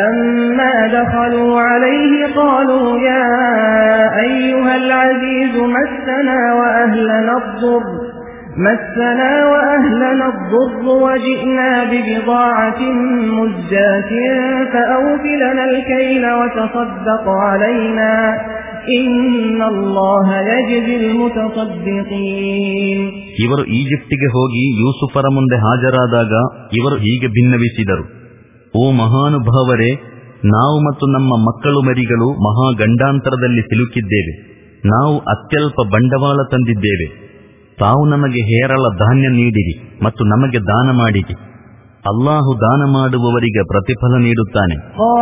مسنا وأهلنا الضر وجئنا ببضاعة مزجاة فأوفِ لنا الكيل وتصدق علينا إن الله يجزي المتصدقين. ಇವರು ಈಜಿಪ್ಟಿಗೆ ಹೋಗಿ ಯೂಸುಫರ ಮುಂದೆ ಹಾಜರಾದಾಗ ಇವರು ಹೀಗೆ ಭಿನ್ನವಿಸಿದರು, ಓ ಮಹಾನುಭಾವರೇ, ನಾವು ಮತ್ತು ನಮ್ಮ ಮಕ್ಕಳು ಮರಿಗಳು ಮಹಾ ಗಂಡಾಂತರದಲ್ಲಿ ಸಿಲುಕಿದ್ದೇವೆ. ನಾವು ಅತ್ಯಲ್ಪ ಬಂಡವಾಳ ತಂದಿದ್ದೇವೆ. ತಾವು ನಮಗೆ ಹೇರಳ ಧಾನ್ಯ ನೀಡಿರಿ ಮತ್ತು ನಮಗೆ ದಾನ ಮಾಡಿರಿ. ಅಲ್ಲಾಹು ದಾನ ಮಾಡುವವರಿಗೆ ಪ್ರತಿಫಲ ನೀಡುತ್ತಾನೆ.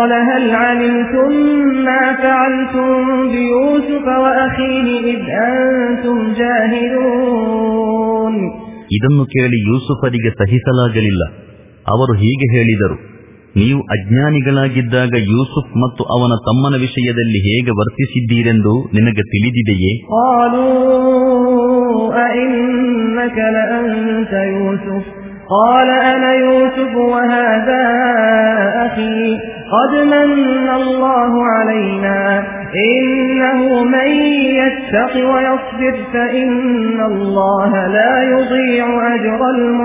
ಇದನ್ನು ಕೇಳಿ ಯೂಸುಫರಿಗೆ ಸಹಿಸಲಾಗಲಿಲ್ಲ. ಅವರು ಹೀಗೆ ಹೇಳಿದರು, ನೀವು ಅಜ್ಞಾನಿಗಳಾಗಿದ್ದಾಗ ಯೂಸುಫ್ ಮತ್ತು ಅವನ ತಮ್ಮನ ವಿಷಯದಲ್ಲಿ ಹೇಗೆ ವರ್ತಿಸಿದ್ದೀರೆಂದು ನಿಮಗೆ ತಿಳಿದಿದೆಯೇ? قال أنا يوسف وهذا أخي قد من الله علينا إنه من يتق ويصبر فإن الله لا يضيع أجر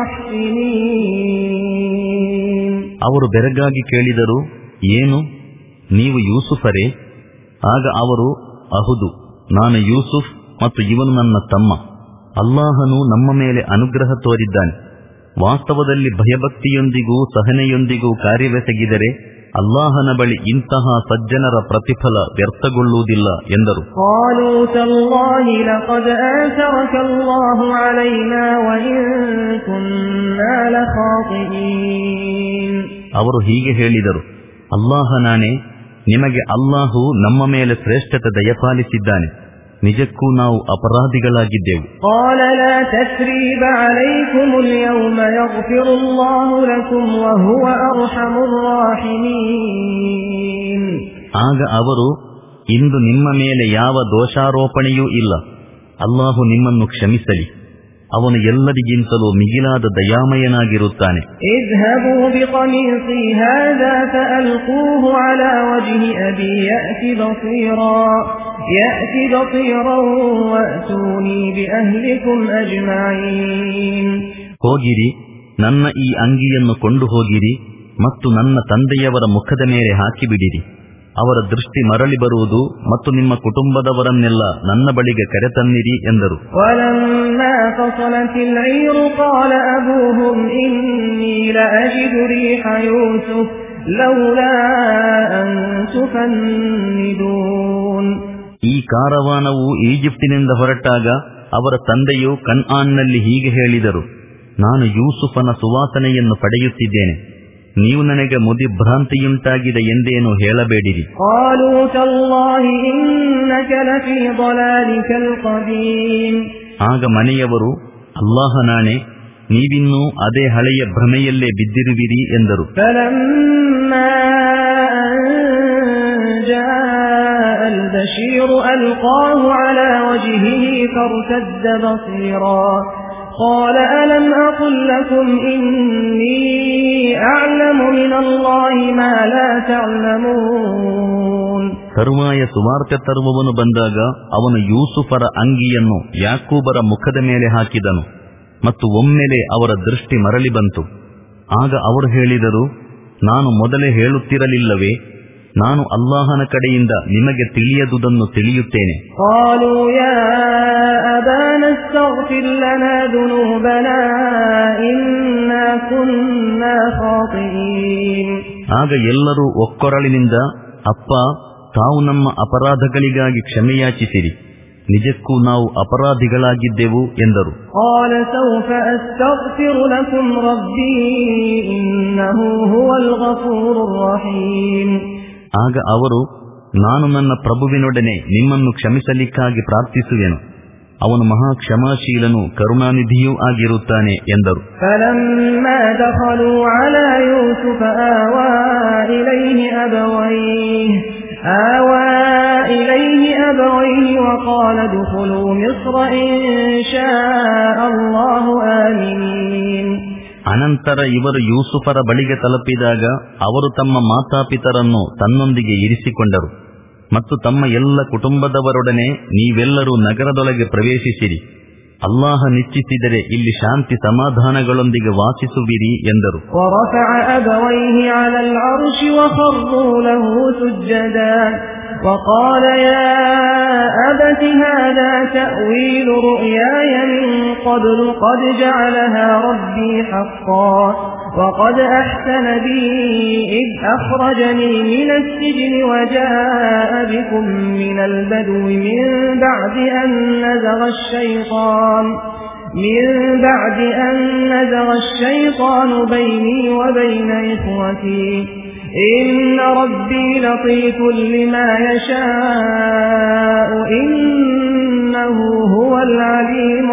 المحسنين. ಅವರು ಬೆರಗಾಗಿ ಕೇಳಿದರು, ಏನು ನೀವು ಯೂಸುಫರೇ? ಆಗ ಅವರು, ಅಹುದು, ನಾನು ಯೂಸುಫ್ ಮತ್ತು ಇವನು ನನ್ನ ತಮ್ಮ. ಅಲ್ಲಾಹನು ನಮ್ಮ ಮೇಲೆ ಅನುಗ್ರಹ ತೋರಿದ್ದಾನೆ. ವಾಸ್ತವದಲ್ಲಿ ಭಯಭಕ್ತಿಯೊಂದಿಗೂ ಸಹನೆಯೊಂದಿಗೂ ಕಾರ್ಯವೆಸಗಿದರೆ ಅಲ್ಲಾಹನ ಬಳಿ ಇಂತಹ ಸಜ್ಜನರ ಪ್ರತಿಫಲ ವ್ಯರ್ಥಗೊಳ್ಳುವುದಿಲ್ಲ ಎಂದರು. ಅವರು ಹೀಗೆ ಹೇಳಿದರು, ಅಲ್ಲಾಹನಾನೇ, ನಿಮಗೆ ಅಲ್ಲಾಹು ನಮ್ಮ ಮೇಲೆ ಶ್ರೇಷ್ಠತೆ ದಯಪಾಲಿಸಿದ್ದಾನೆ, ನಿಜಕ್ಕೂ ನಾವು ಅಪರಾಧಿಗಳಾಗಿದ್ದೆವು. ಆಗ ಅವರು, ಇಂದು ನಿಮ್ಮ ಮೇಲೆ ಯಾವ ದೋಷಾರೋಪಣೆಯೂ ಇಲ್ಲ, ಅಲ್ಲಾಹು ನಿಮ್ಮನ್ನು ಕ್ಷಮಿಸಲಿ, ಅವನು ಎಲ್ಲರಿಗಿಂತಲೂ ಮಿಗಿಲಾದ ದಯಾಮಯನಾಗಿರುತ್ತಾನೆ. ಹೋಗಿರಿ, ನನ್ನ ಈ ಅಂಗಿಯನ್ನು ಕೊಂಡು ಹೋಗಿರಿ ಮತ್ತು ನನ್ನ ತಂದೆಯವರ ಮುಖದ ಮೇಲೆ ಹಾಕಿಬಿಡಿರಿ. ಅವರ ದೃಷ್ಟಿ ಮರಳಿ ಬರುವುದು ಮತ್ತು ನಿಮ್ಮ ಕುಟುಂಬದವರನ್ನೆಲ್ಲ ನನ್ನ ಬಳಿಗೆ ಕರೆತನ್ನಿರಿ ಎಂದರು. ಈ ಕಾರವಾನವು ಈಜಿಪ್ಟಿನಿಂದ ಹೊರಟಾಗ ಅವರ ತಂದೆಯು ಕನ್ಆನ್ನಲ್ಲಿ ಹೀಗೆ ಹೇಳಿದರು, ನಾನು ಯೂಸುಫನ ಸುವಾಸನೆಯನ್ನು ಪಡೆಯುತ್ತಿದ್ದೇನೆ, ನೀವು ನನಗೆ ಮುದಿಭ್ರಾಂತಿಯುಂಟಾಗಿದೆ ಎಂದೇನು ಹೇಳಬೇಡಿರಿ. ಆಗ ಮನೆಯವರು, ಅಲ್ಲಾಹನಾಣೆ, ನೀವಿನ್ನೂ ಅದೇ ಹಳೆಯ ಭ್ರಮೆಯಲ್ಲೇ ಬಿದ್ದಿರುವಿರಿ ಎಂದರು. قال ألم أقل لكم إني أعلم من الله ما لا تعلمون. ತರುವಾಯ ಸುವಾರ್ತೆ ತರುವವನು ಬಂದಾಗ ಅವನು ಯೂಸುಫರ ಅಂಗಿಯನ್ನು ಯಾಕೂಬರ ಮುಖದ ಮೇಲೆ ಹಾಕಿದನು ಮತ್ತು ಒಮ್ಮೆಲೆ ಅವರ ದೃಷ್ಟಿ ಮರಳಿ ಬಂತು. ಆಗ ಅವರು ಹೇಳಿದರು, ನಾನು ಮೊದಲೇ ಹೇಳುತ್ತಿರಲಿಲ್ಲವೇ, ನಾನು ಅಲ್ಲಾಹನ ಕಡೆಯಿಂದ ನಿಮಗೆ ತಿಳಿಯದುದನ್ನು ತಿಳಿಯುತ್ತೇನೆ. ಆಗ ಎಲ್ಲರೂ ಒಕ್ಕೊರಳಿನಿಂದ, ಅಪ್ಪ, ತಾವು ನಮ್ಮ ಅಪರಾಧಗಳಿಗಾಗಿ ಕ್ಷಮೆಯಾಚಿಸಿರಿ, ನಿಜಕ್ಕೂ ನಾವು ಅಪರಾಧಿಗಳಾಗಿದ್ದೆವು ಎಂದರು. ಆಗ ಅವರು, ನಾನು ನನ್ನ ಪ್ರಭುವಿನೊಡನೆ ನಿಮ್ಮನ್ನು ಕ್ಷಮಿಸಲಿಕ್ಕಾಗಿ ಪ್ರಾರ್ಥಿಸುವೆನು, ಅವನು ಮಹಾ ಕ್ಷಮಾಶೀಲನು ಕರುಣಾನಿಧಿಯೂ ಆಗಿರುತ್ತಾನೆ ಎಂದರು. ಅನಂತರ ಇವರು ಯೂಸುಫರ ಬಳಿಗೆ ತಲುಪಿದಾಗ ಅವರು ತಮ್ಮ ಮಾತಾಪಿತರನ್ನು ತನ್ನೊಂದಿಗೆ ಇರಿಸಿಕೊಂಡರು ಮತ್ತು ತಮ್ಮ ಎಲ್ಲ ಕುಟುಂಬದವರೊಡನೆ, ನೀವೆಲ್ಲರೂ ನಗರದೊಳಗೆ ಪ್ರವೇಶಿಸಿರಿ, ಅಲ್ಲಾಹ ನಿಶ್ಚಿಸಿದರೆ ಇಲ್ಲಿ ಶಾಂತಿ ಸಮಾಧಾನಗಳೊಂದಿಗೆ ವಾಸಿಸುವಿರಿ ಎಂದರು. وقال يا أبت هذا تأويل رؤياي من قبل قد جعلها ربي حقا وقد أحسن بي إذ أخرجني من السجن وجاء بكم من البدو من بعد أن نزغ الشيطان من بعد أن نزغ الشيطان بيني وبين إخوتي إن ربي لطيف لما يشاء إنه هو العليم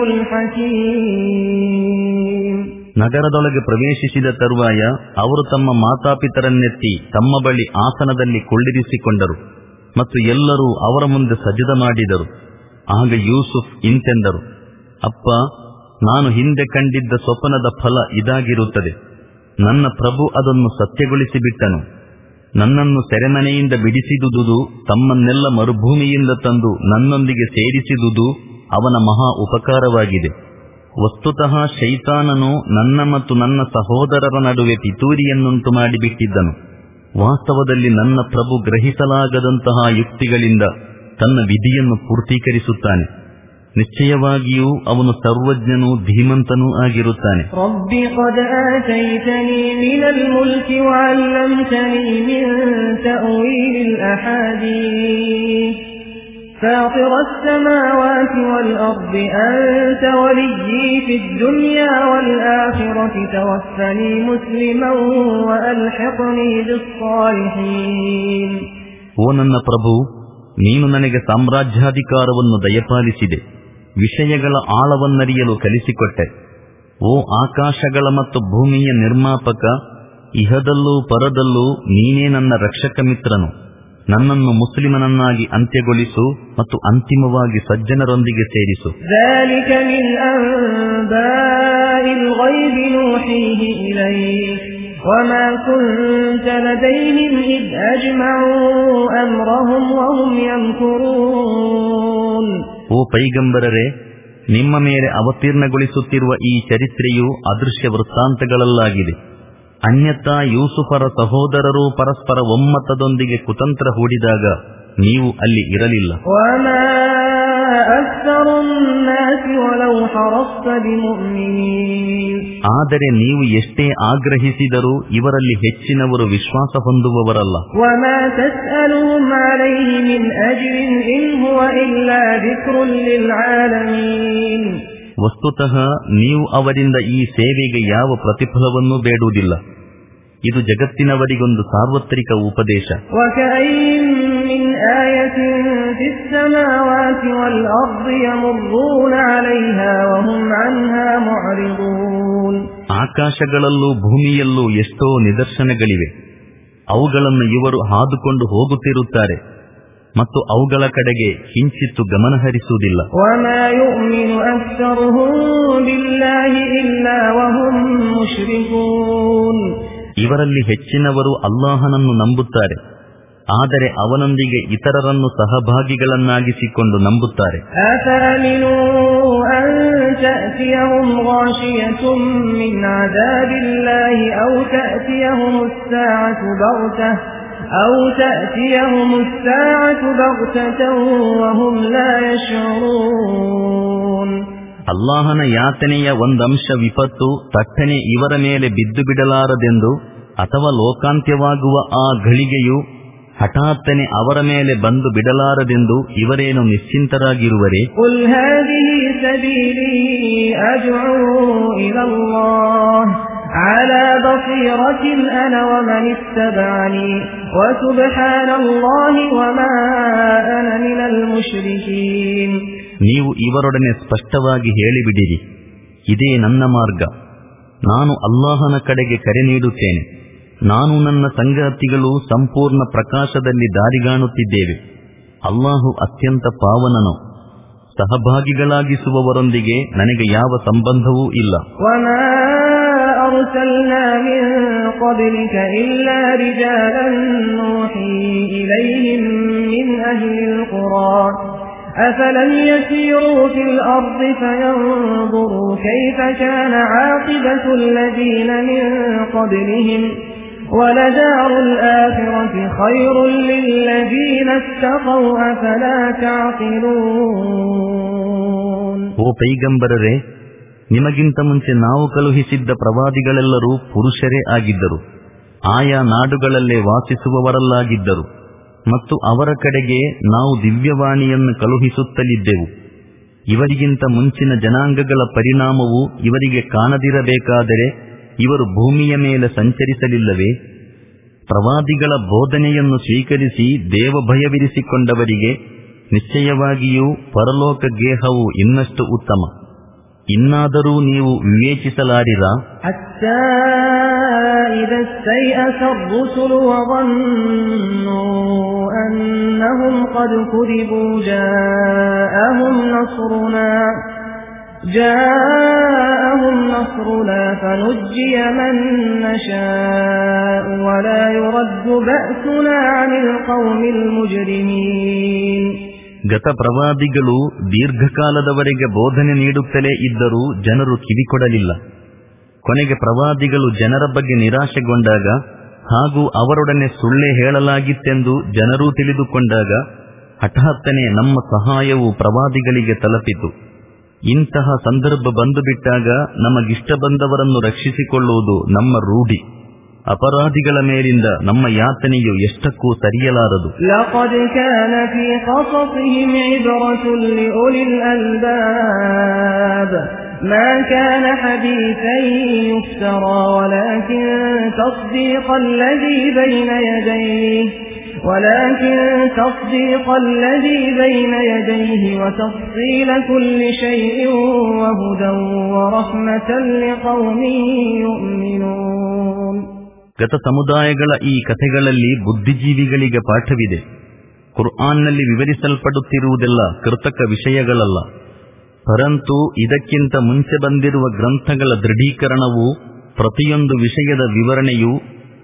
الحكيم. ನಗರದೊಳಗೆ ಪ್ರವೇಶಿಸಿದ ತರುವಾಯ ಅವರು ತಮ್ಮ ಮಾತಾಪಿತರನ್ನೆತ್ತಿ ತಮ್ಮ ಬಳಿ ಆಸನದಲ್ಲಿ ಕೊಳ್ಳಿರಿಸಿಕೊಂಡರು ಮತ್ತು ಎಲ್ಲರೂ ಅವರ ಮುಂದೆ ಸಜದ ಮಾಡಿದರು. ಆಗ ಯೂಸುಫ್ ಇಂತೆಂದರು, ಅಪ್ಪ, ನಾನು ಹಿಂದೆ ಕಂಡಿದ್ದ ಸ್ವಪ್ನದ ಫಲ ಇದಾಗಿರುತ್ತದೆ. ನನ್ನ ಪ್ರಭು ಅದನ್ನು ಸತ್ಯಗೊಳಿಸಿಬಿಟ್ಟನು. ನನ್ನನ್ನು ಸೆರೆಮನೆಯಿಂದ ಬಿಡಿಸಿದುದು, ತಮ್ಮನ್ನೆಲ್ಲ ಮರುಭೂಮಿಯಿಂದ ತಂದು ನನ್ನೊಂದಿಗೆ ಸೇರಿಸಿದುದು ಅವನ ಮಹಾ ಉಪಕಾರವಾಗಿದೆ. ವಸ್ತುತಃ ಶೈತಾನನು ನನ್ನ ಮತ್ತು ನನ್ನ ಸಹೋದರರ ನಡುವೆ ಪಿತೂರಿಯನ್ನುಂಟು ಮಾಡಿಬಿಟ್ಟಿದ್ದನು. ವಾಸ್ತವದಲ್ಲಿ ನನ್ನ ಪ್ರಭು ಗ್ರಹಿಸಲಾಗದಂತಹ ಯುಕ್ತಿಗಳಿಂದ ತನ್ನ ವಿಧಿಯನ್ನು ಪೂರ್ತೀಕರಿಸುತ್ತಾನೆ. ನಿಶ್ಚಯವಾಗಿಯೂ ಅವನು ಸರ್ವಜ್ಞನೂ ಧೀಮಂತನೂ ಆಗಿರುತ್ತಾನೆ. ರಬ್ಬಿ قد آتيتني من الملك وعلمتني من تأويل الأحاديث فاطر السماوات والأرض أنت وليي في الدنيا والآخرة توفني مسلما وألحقني بالصالحين. ಓ ನನ್ನ ಪ್ರಭು, ನೀನು ನನಗೆ ಸಾಮ್ರಾಜ್ಯಾಧಿಕಾರವನ್ನು ದಯಪಾಲಿಸಿದೆ, ವಿಷಯಗಳ ಆಳವನ್ನರಿಯಲು ಕಲಿಸಿಕೊಟ್ಟೆ. ಓ ಆಕಾಶಗಳ ಮತ್ತು ಭೂಮಿಯ ನಿರ್ಮಾಪಕ, ಇಹದಲ್ಲೂ ಪರದಲ್ಲೂ ನೀನೇ ನನ್ನ ರಕ್ಷಕ ಮಿತ್ರನು. ನನ್ನನ್ನು ಮುಸ್ಲಿಮನನ್ನಾಗಿ ಅಂತ್ಯಗೊಳಿಸು ಮತ್ತು ಅಂತಿಮವಾಗಿ ಸಜ್ಜನರೊಂದಿಗೆ ಸೇರಿಸು. ذلك من أنباء الغيب نوحيه إليك وما كنت لديهم إذ أجمعوا أمرهم وهم يمكرون. ಓ ಪೈಗಂಬರರೇ, ನಿಮ್ಮ ಮೇಲೆ ಅವತೀರ್ಣಗೊಳಿಸುತ್ತಿರುವ ಈ ಚರಿತ್ರೆಯು ಅದೃಶ್ಯ ವೃತ್ತಾಂತಗಳಲ್ಲಾಗಿದೆ. ಅನ್ಯಥಾ ಯೂಸುಫರ ಸಹೋದರರು ಪರಸ್ಪರ ಒಮ್ಮತದೊಂದಿಗೆ ಕುತಂತ್ರ ಹೂಡಿದಾಗ ನೀವು ಅಲ್ಲಿ ಇರಲಿಲ್ಲ. ಆದರೆ ನೀವು ಎಷ್ಟೇ ಆಗ್ರಹಿಸಿದರೂ ಇವರಲ್ಲಿ ಹೆಚ್ಚಿನವರು ವಿಶ್ವಾಸ ಹೊಂದುವವರಲ್ಲ. ವಸ್ತುತಃ ನೀವು ಅವರಿಂದ ಈ ಸೇವೆಗೆ ಯಾವ ಪ್ರತಿಫಲವನ್ನೂ ಬೇಡುವುದಿಲ್ಲ. ಇದು ಜಗತ್ತಿನವರಿಗೊಂದು ಸಾರ್ವತ್ರಿಕ ಉಪದೇಶ. ಆಕಾಶಗಳಲ್ಲೂ ಭೂಮಿಯಲ್ಲೂ ಎಷ್ಟೋ ನಿದರ್ಶನಗಳಿವೆ. ಅವುಗಳನ್ನು ಇವರು ಹಾದುಕೊಂಡು ಹೋಗುತ್ತಿರುತ್ತಾರೆ ಮತ್ತು ಅವುಗಳ ಕಡೆಗೆ ಕಿಂಚಿತ್ತು ಗಮನಹರಿಸುವುದಿಲ್ಲ. ಇವರಲ್ಲಿ ಹೆಚ್ಚಿನವರು ಅಲ್ಲಾಹನನ್ನು ನಂಬುತ್ತಾರೆ, ಆದರೆ ಅವನೊಂದಿಗೆ ಇತರರನ್ನು ಸಹಭಾಗಿಗಳನ್ನಾಗಿಸಿಕೊಂಡು ನಂಬುತ್ತಾರೆ. أو تأتيهم الساعة بغتة وهم لا يشعرون. ಅಲ್ಲಾಹನ ಯಾತನೆಯ ಒಂದಂಶ ವಿಪತ್ತು ತಟ್ಟನೆ ಇವರ ಮೇಲೆ ಬಿದ್ದು ಬಿಡಲಾರದೆಂದು, ಅಥವಾ ಲೋಕಾಂತ್ಯವಾಗುವ ಆ ಘಳಿಗೆಯು ಹಠಾತ್ತನೆ ಅವರ ಮೇಲೆ ಬಂದು ಬಿಡಲಾರದೆಂದು ಇವರೇನು ನಿಶ್ಚಿಂತರಾಗಿರುವರೇ? قُلْ هَٰذِهِ سَبِيلِي أَدْعُو إِلَى اللَّهِ عَلَى بَصِيرَةٍ أَنَا وَمَنِ اتَّبَعَنِي وَسُبْحَانَ اللَّهِ وَمَا أَنَا مِنَ الْمُشْرِكِينَ. ನೀವು ಇವರೊಡನೆ ಸ್ಪಷ್ಟವಾಗಿ ಹೇಳಿಬಿಡಿರಿ, ಇದೇ ನನ್ನ ಮಾರ್ಗ, ನಾನು ಅಲ್ಲಾಹನ ಕಡೆಗೆ ಕರೆ ನೀಡುತ್ತೇನೆ, ನಾನು ನನ್ನ ಸಂಗಾತಿಗಳು ಸಂಪೂರ್ಣ ಪ್ರಕಾಶದಲ್ಲಿ ದಾರಿಗಾಣುತ್ತಿದ್ದೇವೆ. ಅಲ್ಲಾಹು ಅತ್ಯಂತ ಪಾವನನು, ಸಹಭಾಗಿಗಳಾಗಿಸುವವರೊಂದಿಗೆ ನನಗೆ ಯಾವ ಸಂಬಂಧವೂ ಇಲ್ಲ. أرسلنا من قبلك إلا رجالا نوحي إليهم من أهل القرى أفلم يسيروا في الأرض فينظروا كيف كان عاقبة الذين من قبلهم ولدار الآخرة خير للذين اتقوا أفلا تعقلون. ಓ ಪೈಗಂಬರರೇ, ನಿಮಗಿಂತ ಮುಂಚೆ ನಾವು ಕಳುಹಿಸಿದ್ದ ಪ್ರವಾದಿಗಳೆಲ್ಲರೂ ಪುರುಷರೇ ಆಗಿದ್ದರು, ಆಯಾ ನಾಡುಗಳಲ್ಲೇ ವಾಸಿಸುವವರಲ್ಲಾಗಿದ್ದರು, ಮತ್ತು ಅವರ ಕಡೆಗೆ ನಾವು ದಿವ್ಯವಾಣಿಯನ್ನು ಕಳುಹಿಸುತ್ತಲಿದ್ದೆವು. ಇವರಿಗಿಂತ ಮುಂಚಿನ ಜನಾಂಗಗಳ ಪರಿಣಾಮವು ಇವರಿಗೆ ಕಾಣದಿರಬೇಕಾದರೆ ಇವರು ಭೂಮಿಯ ಮೇಲೆ ಸಂಚರಿಸಲಿಲ್ಲವೇ? ಪ್ರವಾದಿಗಳ ಬೋಧನೆಯನ್ನು ಸ್ವೀಕರಿಸಿ ದೇವಭಯವಿರಿಸಿಕೊಂಡವರಿಗೆ ನಿಶ್ಚಯವಾಗಿಯೂ ಪರಲೋಕ ಗೇಹವು ಇನ್ನಷ್ಟು ಉತ್ತಮ. ಇನ್ನಾದರೂ ನೀವು ವಿವೇಚಿಸಲಾರಿರಾ? ಹತ್ತಾ ಇದ ಸೈಅಸ الرسل وظنوا أنهم قد كذبوا جاءهم نصرنا جاءهم نصرنا فنجي من نشاء ولا يرد بأسنا عن القوم المجرمين. ಗತ ಪ್ರವಾದಿಗಳು ದೀರ್ಘಕಾಲದವರೆಗೆ ಬೋಧನೆ ನೀಡುತ್ತಲೇ ಇದ್ದರೂ ಜನರು ಕಿವಿಕೊಡಲಿಲ್ಲ. ಕೊನೆಗೆ ಪ್ರವಾದಿಗಳು ಜನರ ಬಗ್ಗೆ ನಿರಾಶೆಗೊಂಡಾಗ ಹಾಗೂ ಅವರೊಡನೆ ಸುಳ್ಳೆ ಹೇಳಲಾಗಿತ್ತೆಂದು ಜನರೂ ತಿಳಿದುಕೊಂಡಾಗ ಹಠಾತ್ತನೆ ನಮ್ಮ ಸಹಾಯವು ಪ್ರವಾದಿಗಳಿಗೆ ತಲುಪಿತು. ಇಂತಹ ಸಂದರ್ಭ ಬಂದುಬಿಟ್ಟಾಗ ನಮಗಿಷ್ಟ ಬಂದವರನ್ನು ರಕ್ಷಿಸಿಕೊಳ್ಳುವುದು ನಮ್ಮ ರೂಢಿ. ಅಪರಾಧಿಗಳ ಮೇಲಿಂದ ನಮ್ಮ ಯಾತನೆಯು ಎಷ್ಟಕ್ಕೂ ಸರಿಯಲಾರದು. ಲक़ದ್ ಕಾನ ಫೀ क़ಸಸಿಹಿಂ ಇಬ್ರತುನ್ ಲಿಉಲಿಲ್ ಅಲ್ಬಾಬ್ ಮಾ ಕಾನ ಹದೀಥನ್ ಯುಫ್ತರಾ ವಲಾಕಿನ್ ತಸ್ದೀक़ಲ್ ಲದೀ ಬೈನ ಯದೈಹಿ ولكن تصديق الذي بين يديه وتفصيل كل شيء وهدى ورحمة لقوم يؤمنون. ಗತ ಸಮುದಾಯಗಳ ಈ ಕಥೆಗಳಲ್ಲಿ ಬುದ್ಧಿಜೀವಿಗಳಿಗೆ ಪಾಠವಿದೆ. ಕುರ್ಆನ್ನಲ್ಲಿ ವಿವರಿಸಲ್ಪಡುತ್ತಿರುವುದೆಲ್ಲ ಕೃತಕ ವಿಷಯಗಳಲ್ಲ. ಪರಂತು ಇದಕ್ಕಿಂತ ಮುಂಚೆ ಬಂದಿರುವ ಗ್ರಂಥಗಳ ದೃಢೀಕರಣವು, ಪ್ರತಿಯೊಂದು ವಿಷಯದ ವಿವರಣೆಯು,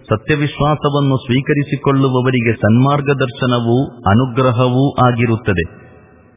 ಸತ್ಯವಿಶ್ವಾಸವನ್ನು ಸ್ವೀಕರಿಸಿಕೊಳ್ಳುವವರಿಗೆ ಸನ್ಮಾರ್ಗದರ್ಶನವೂ ಅನುಗ್ರಹವೂ ಆಗಿರುತ್ತದೆ.